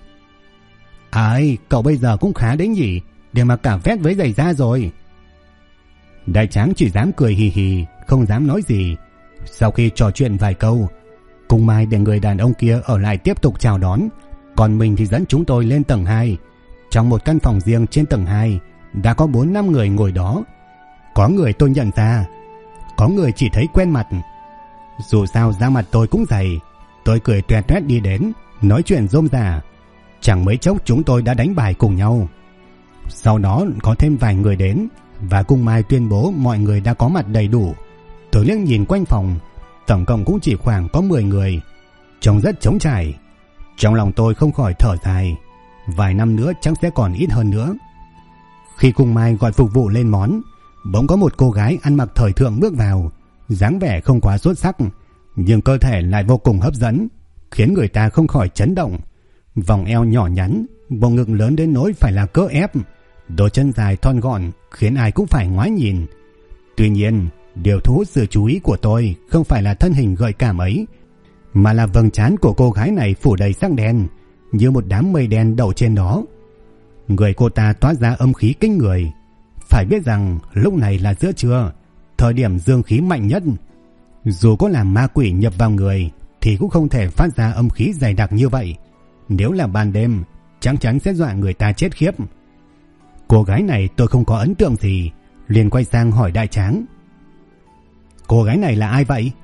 [SPEAKER 1] Ai, cậu bây giờ cũng khá đấy nhỉ, để mà cả vét với giày da rồi. Đại Tráng chỉ dám cười hì hì, không dám nói gì. Sau khi trò chuyện vài câu, Cung Mai để người đàn ông kia ở lại tiếp tục chào đón, còn mình thì dẫn chúng tôi lên tầng 2. Trong một căn phòng riêng trên tầng 2 đã có 4-5 người ngồi đó. Có người tôi nhận ra, có người chỉ thấy quen mặt. Dù sao da mặt tôi cũng dày, tôi cười tuét tuét đi đến, nói chuyện rôm rả. Chẳng mấy chốc chúng tôi đã đánh bài cùng nhau. Sau đó có thêm vài người đến, và Cung Mai tuyên bố mọi người đã có mặt đầy đủ. Tôi liếc nhìn quanh phòng, tổng cộng cũng chỉ khoảng có 10 người, trông rất trống trải. Trong lòng tôi không khỏi thở dài, vài năm nữa chắc sẽ còn ít hơn nữa. Khi Cung Mai gọi phục vụ lên món, bỗng có một cô gái ăn mặc thời thượng bước vào, dáng vẻ không quá xuất sắc, nhưng cơ thể lại vô cùng hấp dẫn, khiến người ta không khỏi chấn động. Vòng eo nhỏ nhắn, bộ ngực lớn đến nỗi phải là cỡ ép, đôi chân dài thon gọn khiến ai cũng phải ngoái nhìn. Tuy nhiên, điều thu hút sự chú ý của tôi không phải là thân hình gợi cảm ấy, mà là vầng trán của cô gái này phủ đầy sắc đen, như một đám mây đen đậu trên đó. Người cô ta toát ra âm khí kinh người. Phải biết rằng lúc này là giữa trưa, thời điểm dương khí mạnh nhất. Dù có làm ma quỷ nhập vào người thì cũng không thể phát ra âm khí dày đặc như vậy. Nếu là ban đêm, chắc chắn sẽ dọa người ta chết khiếp. Cô gái này tôi không có ấn tượng gì, liền quay sang hỏi Đại Tráng: Cô gái này là ai vậy?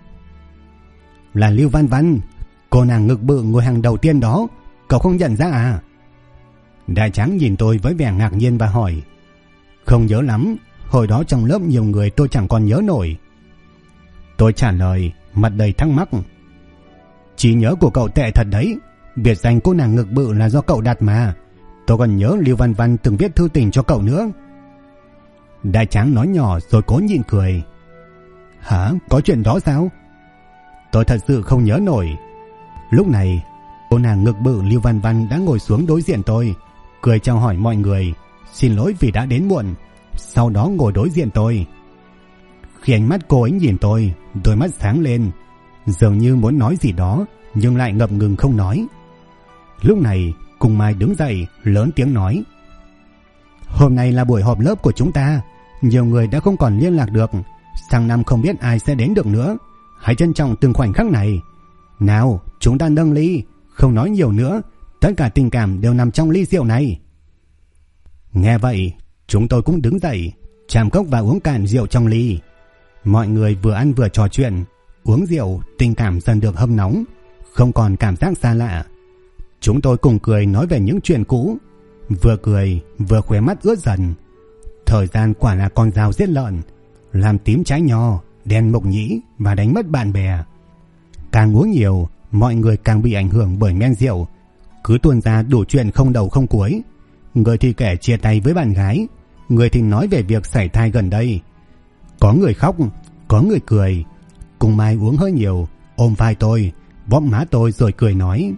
[SPEAKER 1] Là Lưu Văn Văn, cô nàng ngực bự ngồi hàng đầu tiên đó, cậu không nhận ra à? Đại Tráng nhìn tôi với vẻ ngạc nhiên và hỏi: Không nhớ lắm, hồi đó trong lớp nhiều người tôi chẳng còn nhớ nổi. Tôi trả lời, mặt đầy thắc mắc: Trí nhớ của cậu tệ thật đấy, biệt danh cô nàng ngực bự là do cậu đặt mà. Tôi còn nhớ Lưu Văn Văn từng viết thư tình cho cậu nữa. Đại Tráng nói nhỏ rồi cố nhịn cười: Hả, có chuyện đó sao? Tôi thật sự không nhớ nổi. Lúc này, cô nàng ngực bự Lưu Văn Văn đã ngồi xuống đối diện tôi, cười chào hỏi mọi người, xin lỗi vì đã đến muộn, sau đó ngồi đối diện tôi. Khi ánh mắt cô ấy nhìn tôi, đôi mắt sáng lên, dường như muốn nói gì đó nhưng lại ngập ngừng không nói. Lúc này, Cung Mai đứng dậy, lớn tiếng nói: Hôm nay là buổi họp lớp của chúng ta, nhiều người đã không còn liên lạc được, sang năm không biết ai sẽ đến được nữa. Hãy trân trọng từng khoảnh khắc này. Nào, chúng ta nâng ly, không nói nhiều nữa, tất cả tình cảm đều nằm trong ly rượu này. Nghe vậy, chúng tôi cũng đứng dậy, chạm cốc và uống cạn rượu trong ly. Mọi người vừa ăn vừa trò chuyện, uống rượu, tình cảm dần được hâm nóng, không còn cảm giác xa lạ. Chúng tôi cùng cười nói về những chuyện cũ, vừa cười vừa khóe mắt ướt dần. Thời gian quả là con dao giết lợn, làm tím trái nho, đen mộc nhĩ và đánh mất bạn bè. Càng uống nhiều, mọi người càng bị ảnh hưởng bởi men rượu, cứ tuôn ra đủ chuyện không đầu không cuối. Người thì kể chia tay với bạn gái, người thì nói về việc sảy thai gần đây. Có người khóc, có người cười. Cung Mai uống hơi nhiều, ôm vai tôi, bóp má tôi rồi cười nói: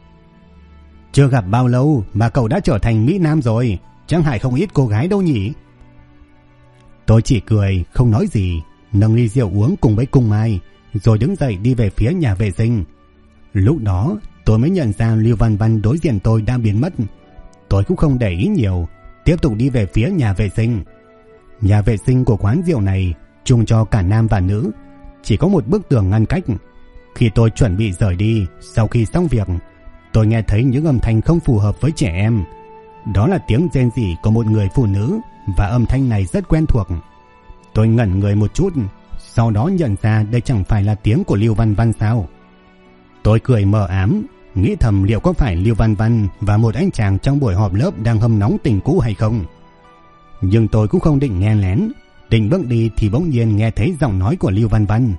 [SPEAKER 1] Chưa gặp bao lâu mà cậu đã trở thành Mỹ Nam rồi, chẳng hại không ít cô gái đâu nhỉ? Tôi chỉ cười không nói gì, nâng ly rượu uống cùng với Cung Mai, rồi đứng dậy đi về phía nhà vệ sinh. Lúc đó tôi mới nhận ra Lưu Văn Văn đối diện tôi đã biến mất. Tôi cũng không để ý nhiều, tiếp tục đi về phía nhà vệ sinh. Nhà vệ sinh của quán rượu này chung cho cả nam và nữ, chỉ có một bức tường ngăn cách. Khi tôi chuẩn bị rời đi, sau khi xong việc, tôi nghe thấy những âm thanh không phù hợp với trẻ em. Đó là tiếng rên rỉ của một người phụ nữ, và âm thanh này rất quen thuộc. Tôi ngẩn người một chút, sau đó nhận ra đây chẳng phải là tiếng của Lưu Văn Văn sao. Tôi cười mờ ám, nghĩ thầm liệu có phải Lưu Văn Văn và một anh chàng trong buổi họp lớp đang hâm nóng tình cũ hay không. Nhưng tôi cũng không định nghe lén, định bước đi thì bỗng nhiên nghe thấy giọng nói của Lưu Văn Văn.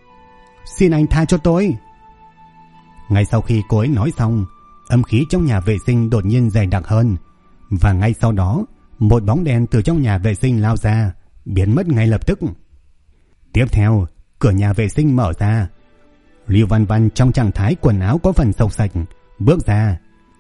[SPEAKER 1] Xin anh tha cho tôi. Ngay sau khi cô ấy nói xong, âm khí trong nhà vệ sinh đột nhiên dày đặc hơn, và ngay sau đó một bóng đen từ trong nhà vệ sinh lao ra, biến mất ngay lập tức. Tiếp theo, cửa nhà vệ sinh mở ra. Lưu Văn Văn trong trạng thái quần áo có phần xộc xạch bước ra.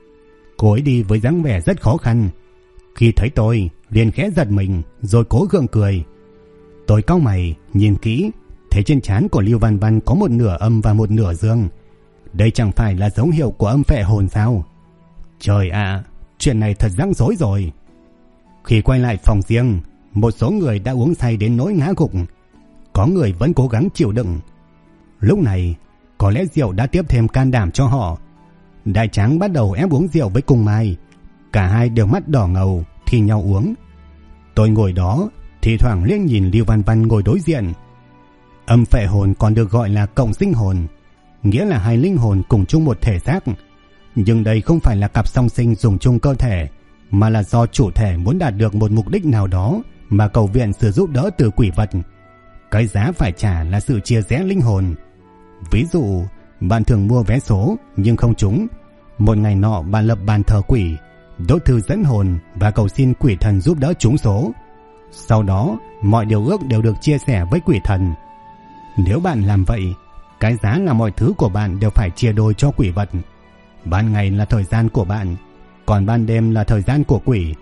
[SPEAKER 1] Cô ấy đi với dáng vẻ rất khó khăn. Khi thấy tôi, liền khẽ giật mình rồi cố gượng cười. Tôi cau mày nhìn kỹ, thấy trên trán của Lưu Văn Văn có một nửa âm và một nửa dương. Đây chẳng phải là dấu hiệu của âm phệ hồn sao? Trời ạ, chuyện này thật rắc rối rồi. Khi quay lại phòng riêng, một số người đã uống say đến nỗi ngã gục, có người vẫn cố gắng chịu đựng. Lúc này, có lẽ rượu đã tiếp thêm can đảm cho họ. Đại Tráng bắt đầu ép uống rượu với Cung Mai. Cả hai đều mắt đỏ ngầu thì nhau uống. Tôi ngồi đó, thì thoảng liếc nhìn Lưu Văn Văn ngồi đối diện. Âm phệ hồn còn được gọi là cộng sinh hồn, nghĩa là hai linh hồn cùng chung một thể xác. Nhưng đây không phải là cặp song sinh dùng chung cơ thể, mà là do chủ thể muốn đạt được một mục đích nào đó mà cầu viện sự giúp đỡ từ quỷ vật. Cái giá phải trả là sự chia rẽ linh hồn. Ví dụ, bạn thường mua vé số nhưng không trúng. Một ngày nọ bạn lập bàn thờ quỷ, đốt thư dẫn hồn và cầu xin quỷ thần giúp đỡ trúng số. Sau đó, mọi điều ước đều được chia sẻ với quỷ thần. Nếu bạn làm vậy, cái giá là mọi thứ của bạn đều phải chia đôi cho quỷ vật. Ban ngày là thời gian của bạn, còn ban đêm là thời gian của quỷ.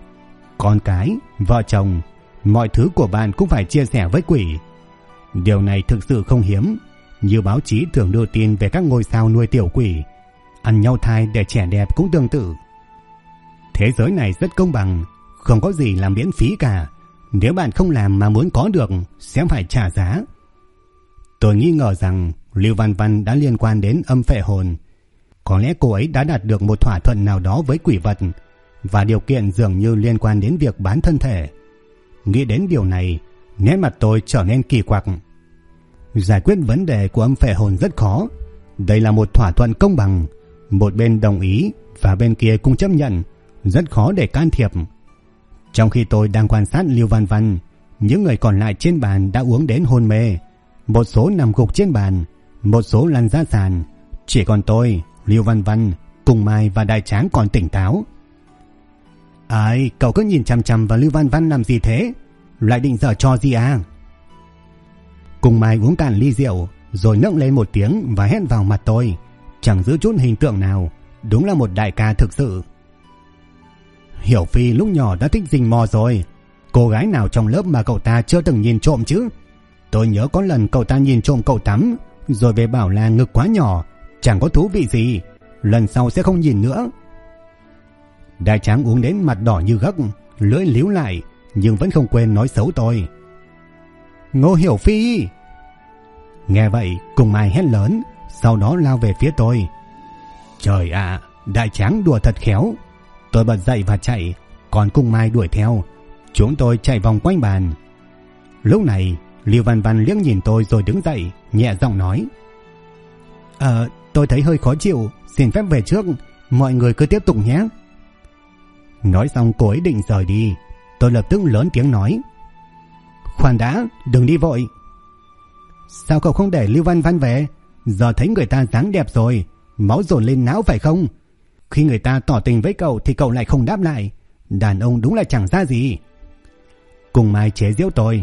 [SPEAKER 1] Con cái, vợ chồng, mọi thứ của bạn cũng phải chia sẻ với quỷ. Điều này thực sự không hiếm. Như báo chí thường đưa tin về các ngôi sao nuôi tiểu quỷ, ăn nhau thai để trẻ đẹp cũng tương tự. Thế giới này rất công bằng, không có gì là miễn phí cả. Nếu bạn không làm mà muốn có được, sẽ phải trả giá. Tôi nghi ngờ rằng Lưu Văn Văn đã liên quan đến âm phệ hồn. Có lẽ cô ấy đã đạt được một thỏa thuận nào đó với quỷ vật, và điều kiện dường như liên quan đến việc bán thân thể. Nghĩ đến điều này, nét mặt tôi trở nên kỳ quặc. Giải quyết vấn đề của âm phệ hồn rất khó. Đây là một thỏa thuận công bằng, một bên đồng ý và bên kia cũng chấp nhận, rất khó để can thiệp. Trong khi tôi đang quan sát Lưu Văn Văn, những người còn lại trên bàn đã uống đến hôn mê. Một số nằm gục trên bàn, một số lăn ra sàn. Chỉ còn tôi, Lưu Văn Văn, Cung Mai và Đại Tráng còn tỉnh táo. Ai, cậu cứ nhìn chằm chằm vào Lưu Văn Văn làm gì thế? Lại định giở trò gì à? Cung Mai uống cạn ly rượu rồi nấc lên một tiếng và hét vào mặt tôi, chẳng giữ chút hình tượng nào. Đúng là một đại ca thực sự. Hiểu Phi lúc nhỏ đã thích rình mò rồi. Cô gái nào trong lớp mà cậu ta chưa từng nhìn trộm chứ? Tôi nhớ có lần cậu ta nhìn trộm cậu tắm, rồi về bảo là ngực quá nhỏ, chẳng có thú vị gì, lần sau sẽ không nhìn nữa. Đại Tráng uống đến mặt đỏ như gấc, lưỡi líu lại, nhưng vẫn không quên nói xấu tôi. Ngô Hiểu Phi! Nghe vậy, Cung Mai hét lớn, sau đó lao về phía tôi. Trời ạ, Đại Tráng đùa thật khéo. Tôi bật dậy và chạy, còn Cung Mai đuổi theo. Chúng tôi chạy vòng quanh bàn. Lúc này, Lưu Văn Văn liếc nhìn tôi rồi đứng dậy, nhẹ giọng nói. Tôi thấy hơi khó chịu, xin phép về trước, mọi người cứ tiếp tục nhé. Nói xong cô ấy định rời đi. Tôi lập tức lớn tiếng nói. Khoan đã, đừng đi vội. Sao cậu không để Lưu Văn Văn về? Giờ thấy người ta dáng đẹp rồi, máu dồn lên não phải không? Khi người ta tỏ tình với cậu thì cậu lại không đáp lại. Đàn ông đúng là chẳng ra gì. Cung Mai chế giễu tôi.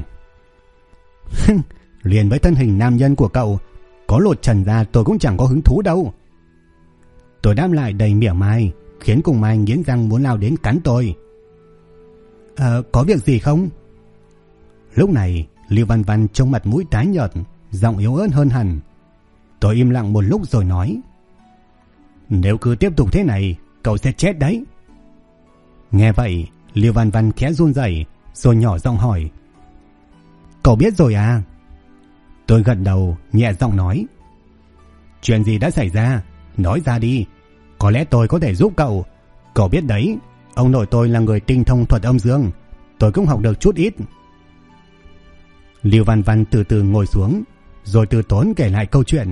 [SPEAKER 1] Liền với thân hình nam nhân của cậu, có lột trần ra tôi cũng chẳng có hứng thú đâu. Tôi đáp lại đầy mỉa mai, khiến Cung Mai nghiến răng muốn lao đến cắn tôi. Có việc gì không? Lúc này Lưu Văn Văn trông mặt mũi tái nhợt, giọng yếu ớt hơn hẳn. Tôi im lặng một lúc rồi nói: Nếu cứ tiếp tục thế này, cậu sẽ chết đấy. Nghe vậy, Lưu Văn Văn khẽ run rẩy, rồi nhỏ giọng hỏi: Cậu biết rồi à? Tôi gật đầu, nhẹ giọng nói: Chuyện gì đã xảy ra? Nói ra đi. Có lẽ tôi có thể giúp cậu. Cậu biết đấy, ông nội tôi là người tinh thông thuật âm dương. Tôi cũng học được chút ít. Lưu Văn Văn từ từ ngồi xuống, rồi từ tốn kể lại câu chuyện.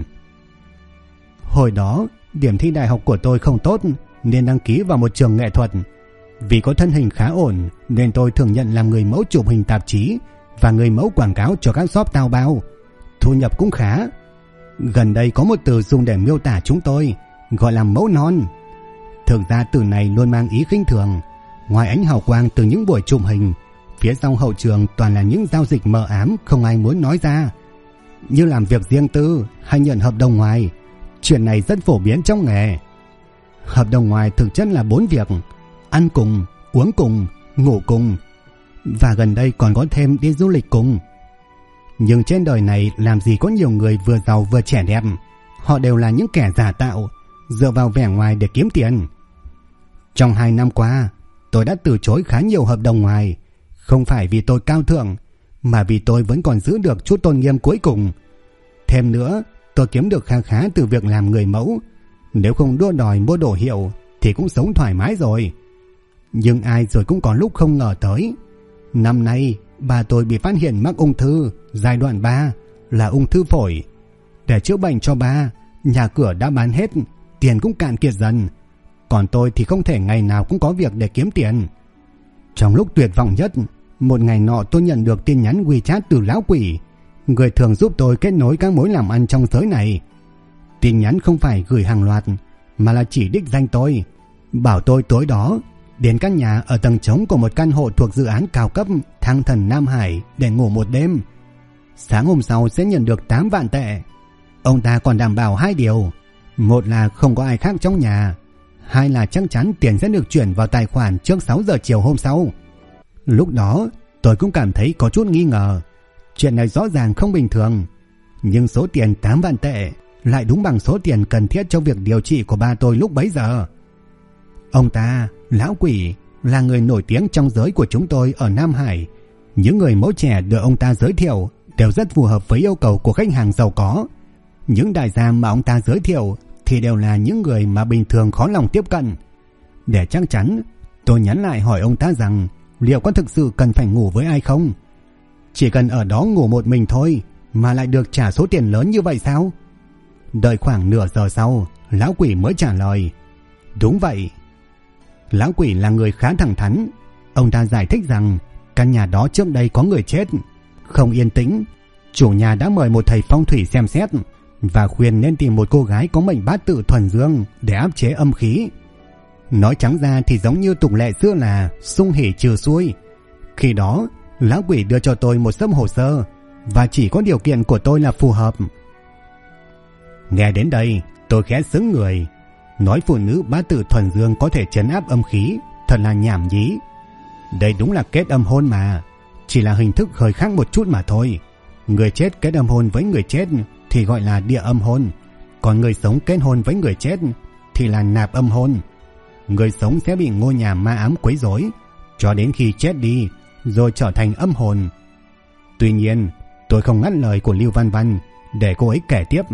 [SPEAKER 1] Hồi đó, điểm thi đại học của tôi không tốt, nên đăng ký vào một trường nghệ thuật. Vì có thân hình khá ổn, nên tôi thường nhận làm người mẫu chụp hình tạp chí và người mẫu quảng cáo cho các shop tao bao. Thu nhập cũng khá. Gần đây có một từ dùng để miêu tả chúng tôi, gọi là mẫu non. Thực ra từ này luôn mang ý khinh thường. Ngoài ánh hào quang từ những buổi chụp hình, phía sau hậu trường toàn là những giao dịch mờ ám không ai muốn nói ra, như làm việc riêng tư hay nhận hợp đồng ngoài. Chuyện này rất phổ biến trong nghề. Hợp đồng ngoài thực chất là 4 việc: ăn cùng, uống cùng, ngủ cùng, và gần đây còn có thêm đi du lịch cùng. Nhưng trên đời này làm gì có nhiều người vừa giàu vừa trẻ đẹp. Họ đều là những kẻ giả tạo, dựa vào vẻ ngoài để kiếm tiền. Trong 2 năm qua, tôi đã từ chối khá nhiều hợp đồng ngoài, không phải vì tôi cao thượng, mà vì tôi vẫn còn giữ được chút tôn nghiêm cuối cùng. Thêm nữa, tôi kiếm được khá khá từ việc làm người mẫu. Nếu không đua đòi mua đồ hiệu thì cũng sống thoải mái rồi. Nhưng ai rồi cũng có lúc không ngờ tới. Năm nay, bà tôi bị phát hiện mắc ung thư giai đoạn 3, là ung thư phổi. Để chữa bệnh cho bà, nhà cửa đã bán hết, tiền cũng cạn kiệt dần. Còn tôi thì không thể ngày nào cũng có việc để kiếm tiền. Trong lúc tuyệt vọng nhất, một ngày nọ tôi nhận được tin nhắn WeChat từ lão quỷ, người thường giúp tôi kết nối các mối làm ăn trong giới này. Tin nhắn không phải gửi hàng loạt, mà là chỉ đích danh tôi, bảo tôi tối đó đến căn nhà ở tầng trống của một căn hộ thuộc dự án cao cấp Thăng Thần Nam Hải để ngủ một đêm. Sáng hôm sau sẽ nhận được 8 vạn tệ. Ông ta còn đảm bảo 2 điều: một là không có ai khác trong nhà, 2 là chắc chắn tiền sẽ được chuyển vào tài khoản trước 6 giờ chiều hôm sau. Lúc đó tôi cũng cảm thấy có chút nghi ngờ. Chuyện này rõ ràng không bình thường. Nhưng số tiền 8 vạn tệ lại đúng bằng số tiền cần thiết cho việc điều trị của ba tôi lúc bấy giờ. Ông ta, lão quỷ, là người nổi tiếng trong giới của chúng tôi ở Nam Hải. Những người mẫu trẻ được ông ta giới thiệu đều rất phù hợp với yêu cầu của khách hàng giàu có. Những đại gia mà ông ta giới thiệu thì đều là những người mà bình thường khó lòng tiếp cận. Để chắc chắn, tôi nhắn lại hỏi ông ta rằng liệu có thực sự cần phải ngủ với ai không? Chỉ cần ở đó ngủ một mình thôi mà lại được trả số tiền lớn như vậy sao? Đợi khoảng nửa giờ sau, lão quỷ mới trả lời: Đúng vậy. Lão quỷ là người khá thẳng thắn. Ông ta giải thích rằng căn nhà đó trước đây có người chết, không yên tĩnh. Chủ nhà đã mời một thầy phong thủy xem xét và khuyên nên tìm một cô gái có mệnh bát tự thuần dương để áp chế âm khí. Nói trắng ra thì giống như tục lệ xưa là sung hỉ trừ xui. Khi đó, lão quỷ đưa cho tôi một sấp hồ sơ và chỉ có điều kiện của tôi là phù hợp. Nghe đến đây, tôi khẽ sững người. Nói phụ nữ bát tự thuần dương có thể trấn áp âm khí, thật là nhảm nhí. Đây đúng là kết âm hôn mà, chỉ là hình thức hơi khác một chút mà thôi. Người chết kết âm hôn với người chết thì gọi là địa âm hôn, còn người sống kết hôn với người chết thì là nạp âm hôn. Người sống sẽ bị ngôi nhà ma ám quấy rối cho đến khi chết đi, rồi trở thành âm hồn. Tuy nhiên, tôi không ngắt lời của Lưu Văn Văn để cô ấy kể tiếp.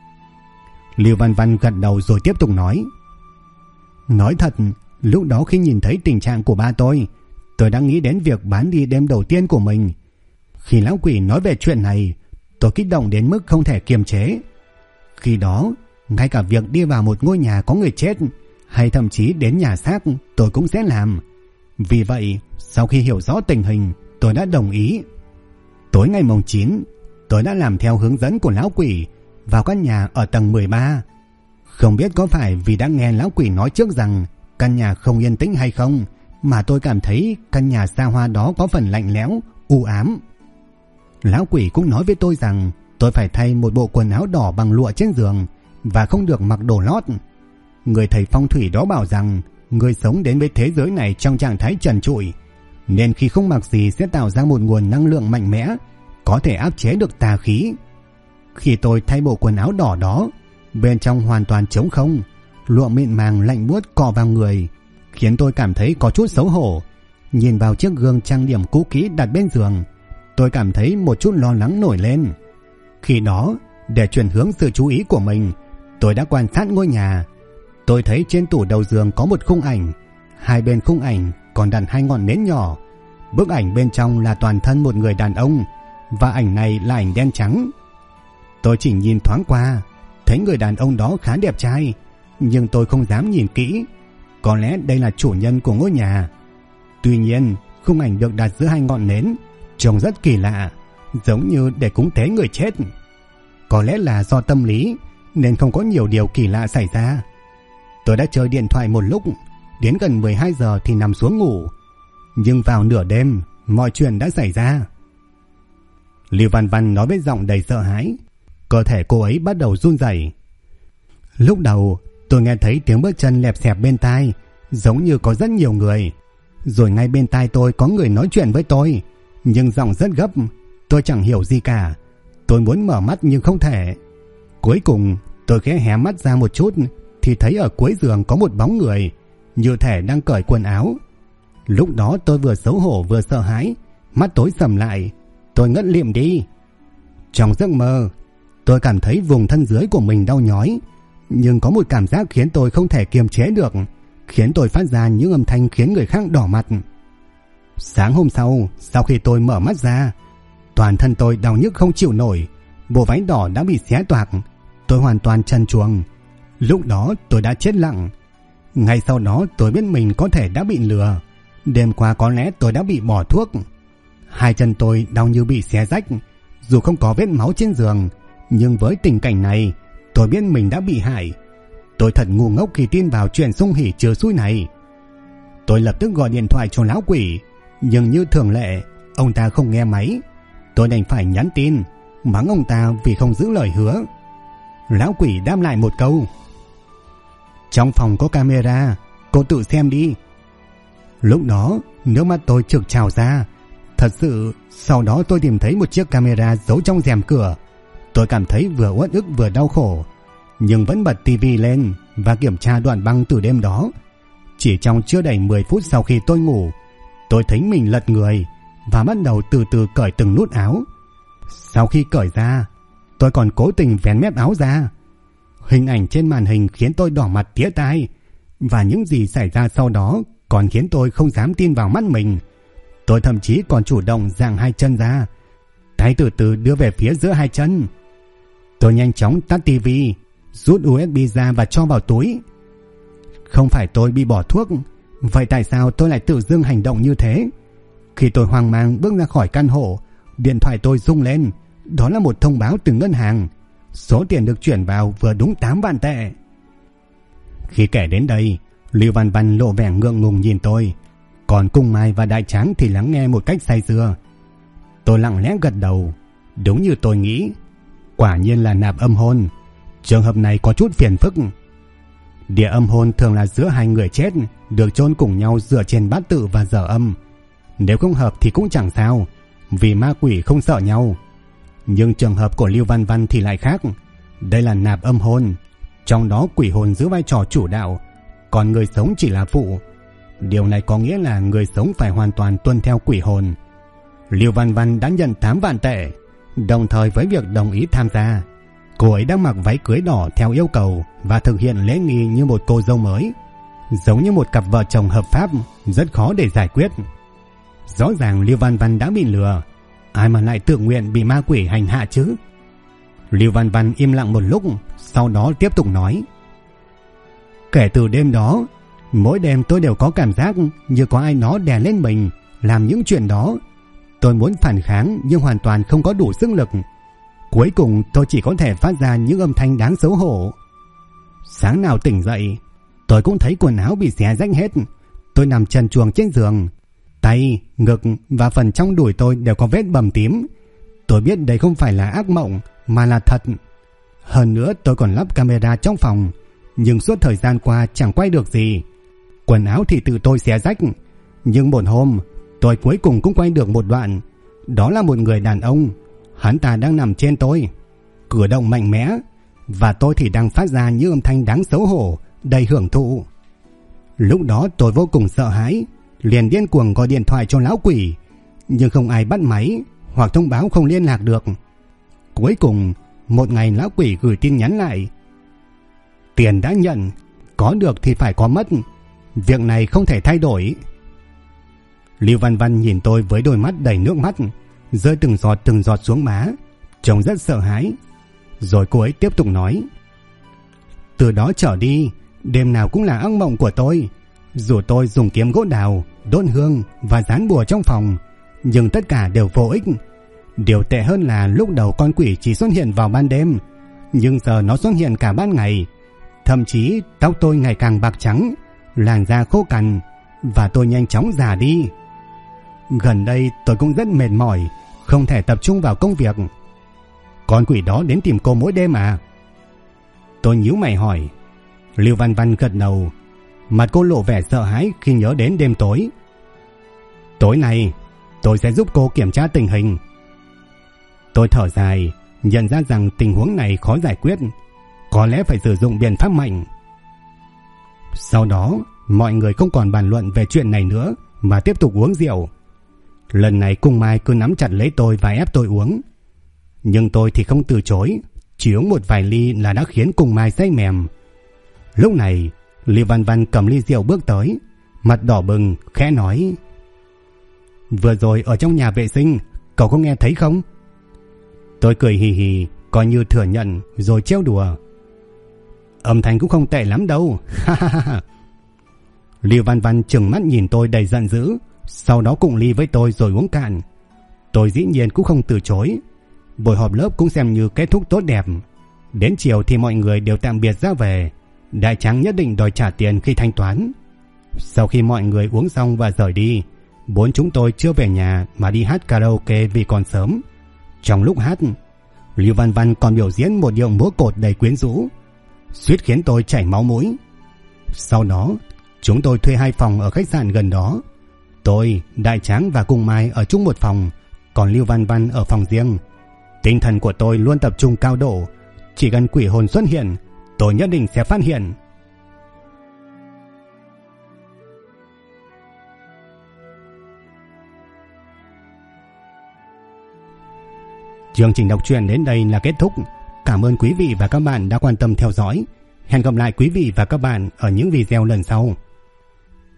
[SPEAKER 1] Lưu Văn Văn gật đầu rồi tiếp tục nói: Nói thật, lúc đó khi nhìn thấy tình trạng của ba tôi đã nghĩ đến việc bán đi đêm đầu tiên của mình. Khi lão quỷ nói về chuyện này, tôi kích động đến mức không thể kiềm chế. Khi đó, ngay cả việc đi vào một ngôi nhà có người chết hay thậm chí đến nhà xác tôi cũng sẽ làm. Vì vậy, sau khi hiểu rõ tình hình, tôi đã đồng ý. Tối ngày mùng 9, tôi đã làm theo hướng dẫn của lão quỷ vào căn nhà ở tầng 13. Không biết có phải vì đã nghe lão quỷ nói trước rằng căn nhà không yên tĩnh hay không, mà tôi cảm thấy căn nhà xa hoa đó có phần lạnh lẽo, u ám. Lão quỷ cũng nói với tôi rằng tôi phải thay một bộ quần áo đỏ bằng lụa trên giường và không được mặc đồ lót. Người thầy phong thủy đó bảo rằng người sống đến với thế giới này trong trạng thái trần trụi, nên khi không mặc gì sẽ tạo ra một nguồn năng lượng mạnh mẽ, có thể áp chế được tà khí. Khi tôi thay bộ quần áo đỏ đó, bên trong hoàn toàn trống không, lụa mịn màng lạnh buốt cọ vào người, khiến tôi cảm thấy có chút xấu hổ. Nhìn vào chiếc gương trang điểm cũ kỹ đặt bên giường, tôi cảm thấy một chút lo lắng nổi lên. Khi đó, để chuyển hướng sự chú ý của mình, tôi đã quan sát ngôi nhà. Tôi thấy trên tủ đầu giường có một khung ảnh, hai bên khung ảnh còn đặt 2 ngọn nến nhỏ. Bức ảnh bên trong là toàn thân một người đàn ông, và ảnh này là ảnh đen trắng. Tôi chỉ nhìn thoáng qua, thấy người đàn ông đó khá đẹp trai, nhưng tôi không dám nhìn kỹ. Có lẽ đây là chủ nhân của ngôi nhà. Tuy nhiên, khung ảnh được đặt giữa 2 ngọn nến trông rất kỳ lạ, giống như để cúng tế người chết. Có lẽ là do tâm lý nên không có nhiều điều kỳ lạ xảy ra. Tôi đã chơi điện thoại một lúc, đến gần 12 giờ thì nằm xuống ngủ. Nhưng vào nửa đêm, mọi chuyện đã xảy ra. Lưu Văn Văn nói với giọng đầy sợ hãi. Cơ thể cô ấy bắt đầu run rẩy. Lúc đầu, tôi nghe thấy tiếng bước chân lẹp xẹp bên tai, giống như có rất nhiều người. Rồi ngay bên tai tôi có người nói chuyện với tôi, nhưng giọng rất gấp. Tôi chẳng hiểu gì cả. Tôi muốn mở mắt nhưng không thể. Cuối cùng, tôi khẽ hé mắt ra một chút thì thấy ở cuối giường có một bóng người, như thể đang cởi quần áo. Lúc đó tôi vừa xấu hổ vừa sợ hãi, mắt tối sầm lại, tôi ngất lịm đi. Trong giấc mơ, tôi cảm thấy vùng thân dưới của mình đau nhói, nhưng có một cảm giác khiến tôi không thể kiềm chế được, khiến tôi phát ra những âm thanh khiến người khác đỏ mặt. Sáng hôm sau khi tôi mở mắt ra, toàn thân tôi đau nhức không chịu nổi, bộ váy đỏ đã bị xé toạc, tôi hoàn toàn trần truồng. Lúc đó tôi đã chết lặng. Ngay sau đó tôi biết mình có thể đã bị lừa. Đêm qua có lẽ tôi đã bị bỏ thuốc. Hai chân tôi đau như bị xé rách. Dù không có vết máu trên giường, nhưng với tình cảnh này, tôi biết mình đã bị hại. Tôi thật ngu ngốc khi tin vào chuyện xung hỉ trừ xui này. Tôi lập tức gọi điện thoại cho lão quỷ, nhưng như thường lệ, ông ta không nghe máy. Tôi đành phải nhắn tin mắng ông ta vì không giữ lời hứa. Lão quỷ đáp lại một câu: trong phòng có camera, cô tự xem đi. Lúc đó nước mắt tôi trực trào ra. Thật sự, sau đó tôi tìm thấy một chiếc camera giấu trong rèm cửa. Tôi cảm thấy vừa uất ức vừa đau khổ, nhưng vẫn bật tivi lên và kiểm tra đoạn băng từ đêm đó. Chỉ trong chưa đầy 10 phút sau khi tôi ngủ, tôi thấy mình lật người và bắt đầu từ từ cởi từng nút áo. Sau khi cởi ra, tôi còn cố tình vén mép áo ra. Hình ảnh trên màn hình khiến tôi đỏ mặt tía tai, và những gì xảy ra sau đó còn khiến tôi không dám tin vào mắt mình. Tôi thậm chí còn chủ động giang 2 chân ra, tay từ từ đưa về phía giữa 2 chân. Tôi nhanh chóng tắt tivi, rút USB ra và cho vào túi. Không phải tôi bị bỏ thuốc, vậy tại sao tôi lại tự dưng hành động như thế? Khi tôi hoang mang bước ra khỏi căn hộ, điện thoại tôi rung lên. Đó là một thông báo từ ngân hàng. Số tiền được chuyển vào vừa đúng 8 vạn tệ. Khi kể đến đây, Lưu Văn Văn lộ vẻ ngượng ngùng nhìn tôi, còn Cung Mai và Đại Tráng thì lắng nghe một cách say sưa. Tôi lặng lẽ gật đầu. Đúng như tôi nghĩ, quả nhiên là nạp âm hôn. Trường hợp này có chút phiền phức. Địa âm hôn thường là giữa 2 người chết được chôn cùng nhau dựa trên bát tự và giờ âm. Nếu không hợp thì cũng chẳng sao, vì ma quỷ không sợ nhau. Nhưng trường hợp của Lưu Văn Văn thì lại khác. Đây là nạp âm hôn, trong đó quỷ hồn giữ vai trò chủ đạo, còn người sống chỉ là phụ. Điều này có nghĩa là người sống phải hoàn toàn tuân theo quỷ hồn. Lưu Văn Văn đã nhận 8 vạn tệ. Đồng thời với việc đồng ý tham gia, cô ấy đã mặc váy cưới đỏ theo yêu cầu và thực hiện lễ nghi như một cô dâu mới, giống như một cặp vợ chồng hợp pháp, rất khó để giải quyết. Rõ ràng Lưu Văn Văn đã bị lừa, ai mà lại tự nguyện bị ma quỷ hành hạ chứ? Lưu Văn Văn im lặng một lúc, sau đó tiếp tục nói: kể từ đêm đó, mỗi đêm tôi đều có cảm giác như có ai đó đè lên mình làm những chuyện đó. Tôi muốn phản kháng nhưng hoàn toàn không có đủ sức lực. Cuối cùng tôi chỉ có thể phát ra những âm thanh đáng xấu hổ. Sáng nào tỉnh dậy, tôi cũng thấy quần áo bị xé rách hết. Tôi nằm trần truồng trên giường, tay, ngực và phần trong đùi tôi đều có vết bầm tím. Tôi biết đây không phải là ác mộng mà là thật. Hơn nữa tôi còn lắp camera trong phòng, nhưng suốt thời gian qua chẳng quay được gì. Quần áo thì tự tôi xé rách, nhưng một hôm tôi cuối cùng cũng quay được một đoạn. Đó là một người đàn ông, Hắn ta đang nằm trên tôi, cử động mạnh mẽ, và tôi thì đang phát ra những âm thanh đáng xấu hổ, đầy hưởng thụ. Lúc đó tôi vô cùng sợ hãi, liền điên cuồng gọi điện thoại cho lão quỷ, nhưng không ai bắt máy hoặc thông báo không liên lạc được. Cuối cùng, một ngày lão quỷ gửi tin nhắn lại: tiền đã nhận, có được thì phải có mất, việc này không thể thay đổi. Lưu Văn Văn nhìn tôi với đôi mắt đầy nước mắt, rơi từng giọt xuống má, trông rất sợ hãi. Rồi cô ấy tiếp tục nói: từ đó trở đi, đêm nào cũng là ác mộng của tôi. Dù tôi dùng kiếm gỗ đào, đốt hương và dán bùa trong phòng, nhưng tất cả đều vô ích. Điều tệ hơn là lúc đầu con quỷ chỉ xuất hiện vào ban đêm, nhưng giờ nó xuất hiện cả ban ngày. Thậm chí tóc tôi ngày càng bạc trắng, làn da khô cằn, và tôi nhanh chóng già đi. Gần đây tôi cũng rất mệt mỏi, không thể tập trung vào công việc. Con quỷ đó đến tìm cô mỗi đêm à? Tôi nhíu mày hỏi. Lưu Văn Văn gật đầu, mặt cô lộ vẻ sợ hãi khi nhớ đến đêm tối. Tối nay tôi sẽ giúp cô kiểm tra tình hình. Tôi thở dài, nhận ra rằng tình huống này khó giải quyết, có lẽ phải sử dụng biện pháp mạnh. Sau đó mọi người không còn bàn luận về chuyện này nữa, mà tiếp tục uống rượu. Lần này Cung Mai cứ nắm chặt lấy tôi và ép tôi uống, nhưng tôi thì không từ chối, chỉ uống một vài ly là đã khiến Cung Mai say mềm. Lúc này Lưu Văn Văn cầm ly rượu bước tới, mặt đỏ bừng, khẽ nói: vừa rồi ở trong nhà vệ sinh, cậu có nghe thấy không? Tôi cười hì hì, coi như thừa nhận, rồi trêu đùa: âm thanh cũng không tệ lắm đâu. Lưu Văn Văn trừng mắt nhìn tôi đầy giận dữ, sau đó cùng ly với tôi rồi uống cạn. Tôi dĩ nhiên cũng không từ chối. Buổi họp lớp cũng xem như kết thúc tốt đẹp. Đến chiều thì mọi người đều tạm biệt ra về. Đại Tráng nhất định đòi trả tiền khi thanh toán. Sau khi mọi người uống xong và rời đi, bốn chúng tôi chưa về nhà mà đi hát karaoke vì còn sớm. Trong lúc hát, Lưu Văn Văn còn biểu diễn một điệu múa cột đầy quyến rũ, suýt khiến tôi chảy máu mũi. Sau đó chúng tôi thuê 2 phòng ở khách sạn gần đó. Tôi, Đại Tráng và Cung Mai ở chung một phòng, còn Lưu Văn Văn ở phòng riêng. Tinh thần của tôi luôn tập trung cao độ, chỉ cần quỷ hồn xuất hiện, tôi nhất định sẽ phát hiện. Chương trình đọc truyện đến đây là kết thúc. Cảm ơn quý vị và các bạn đã quan tâm theo dõi. Hẹn gặp lại quý vị và các bạn ở những video lần sau.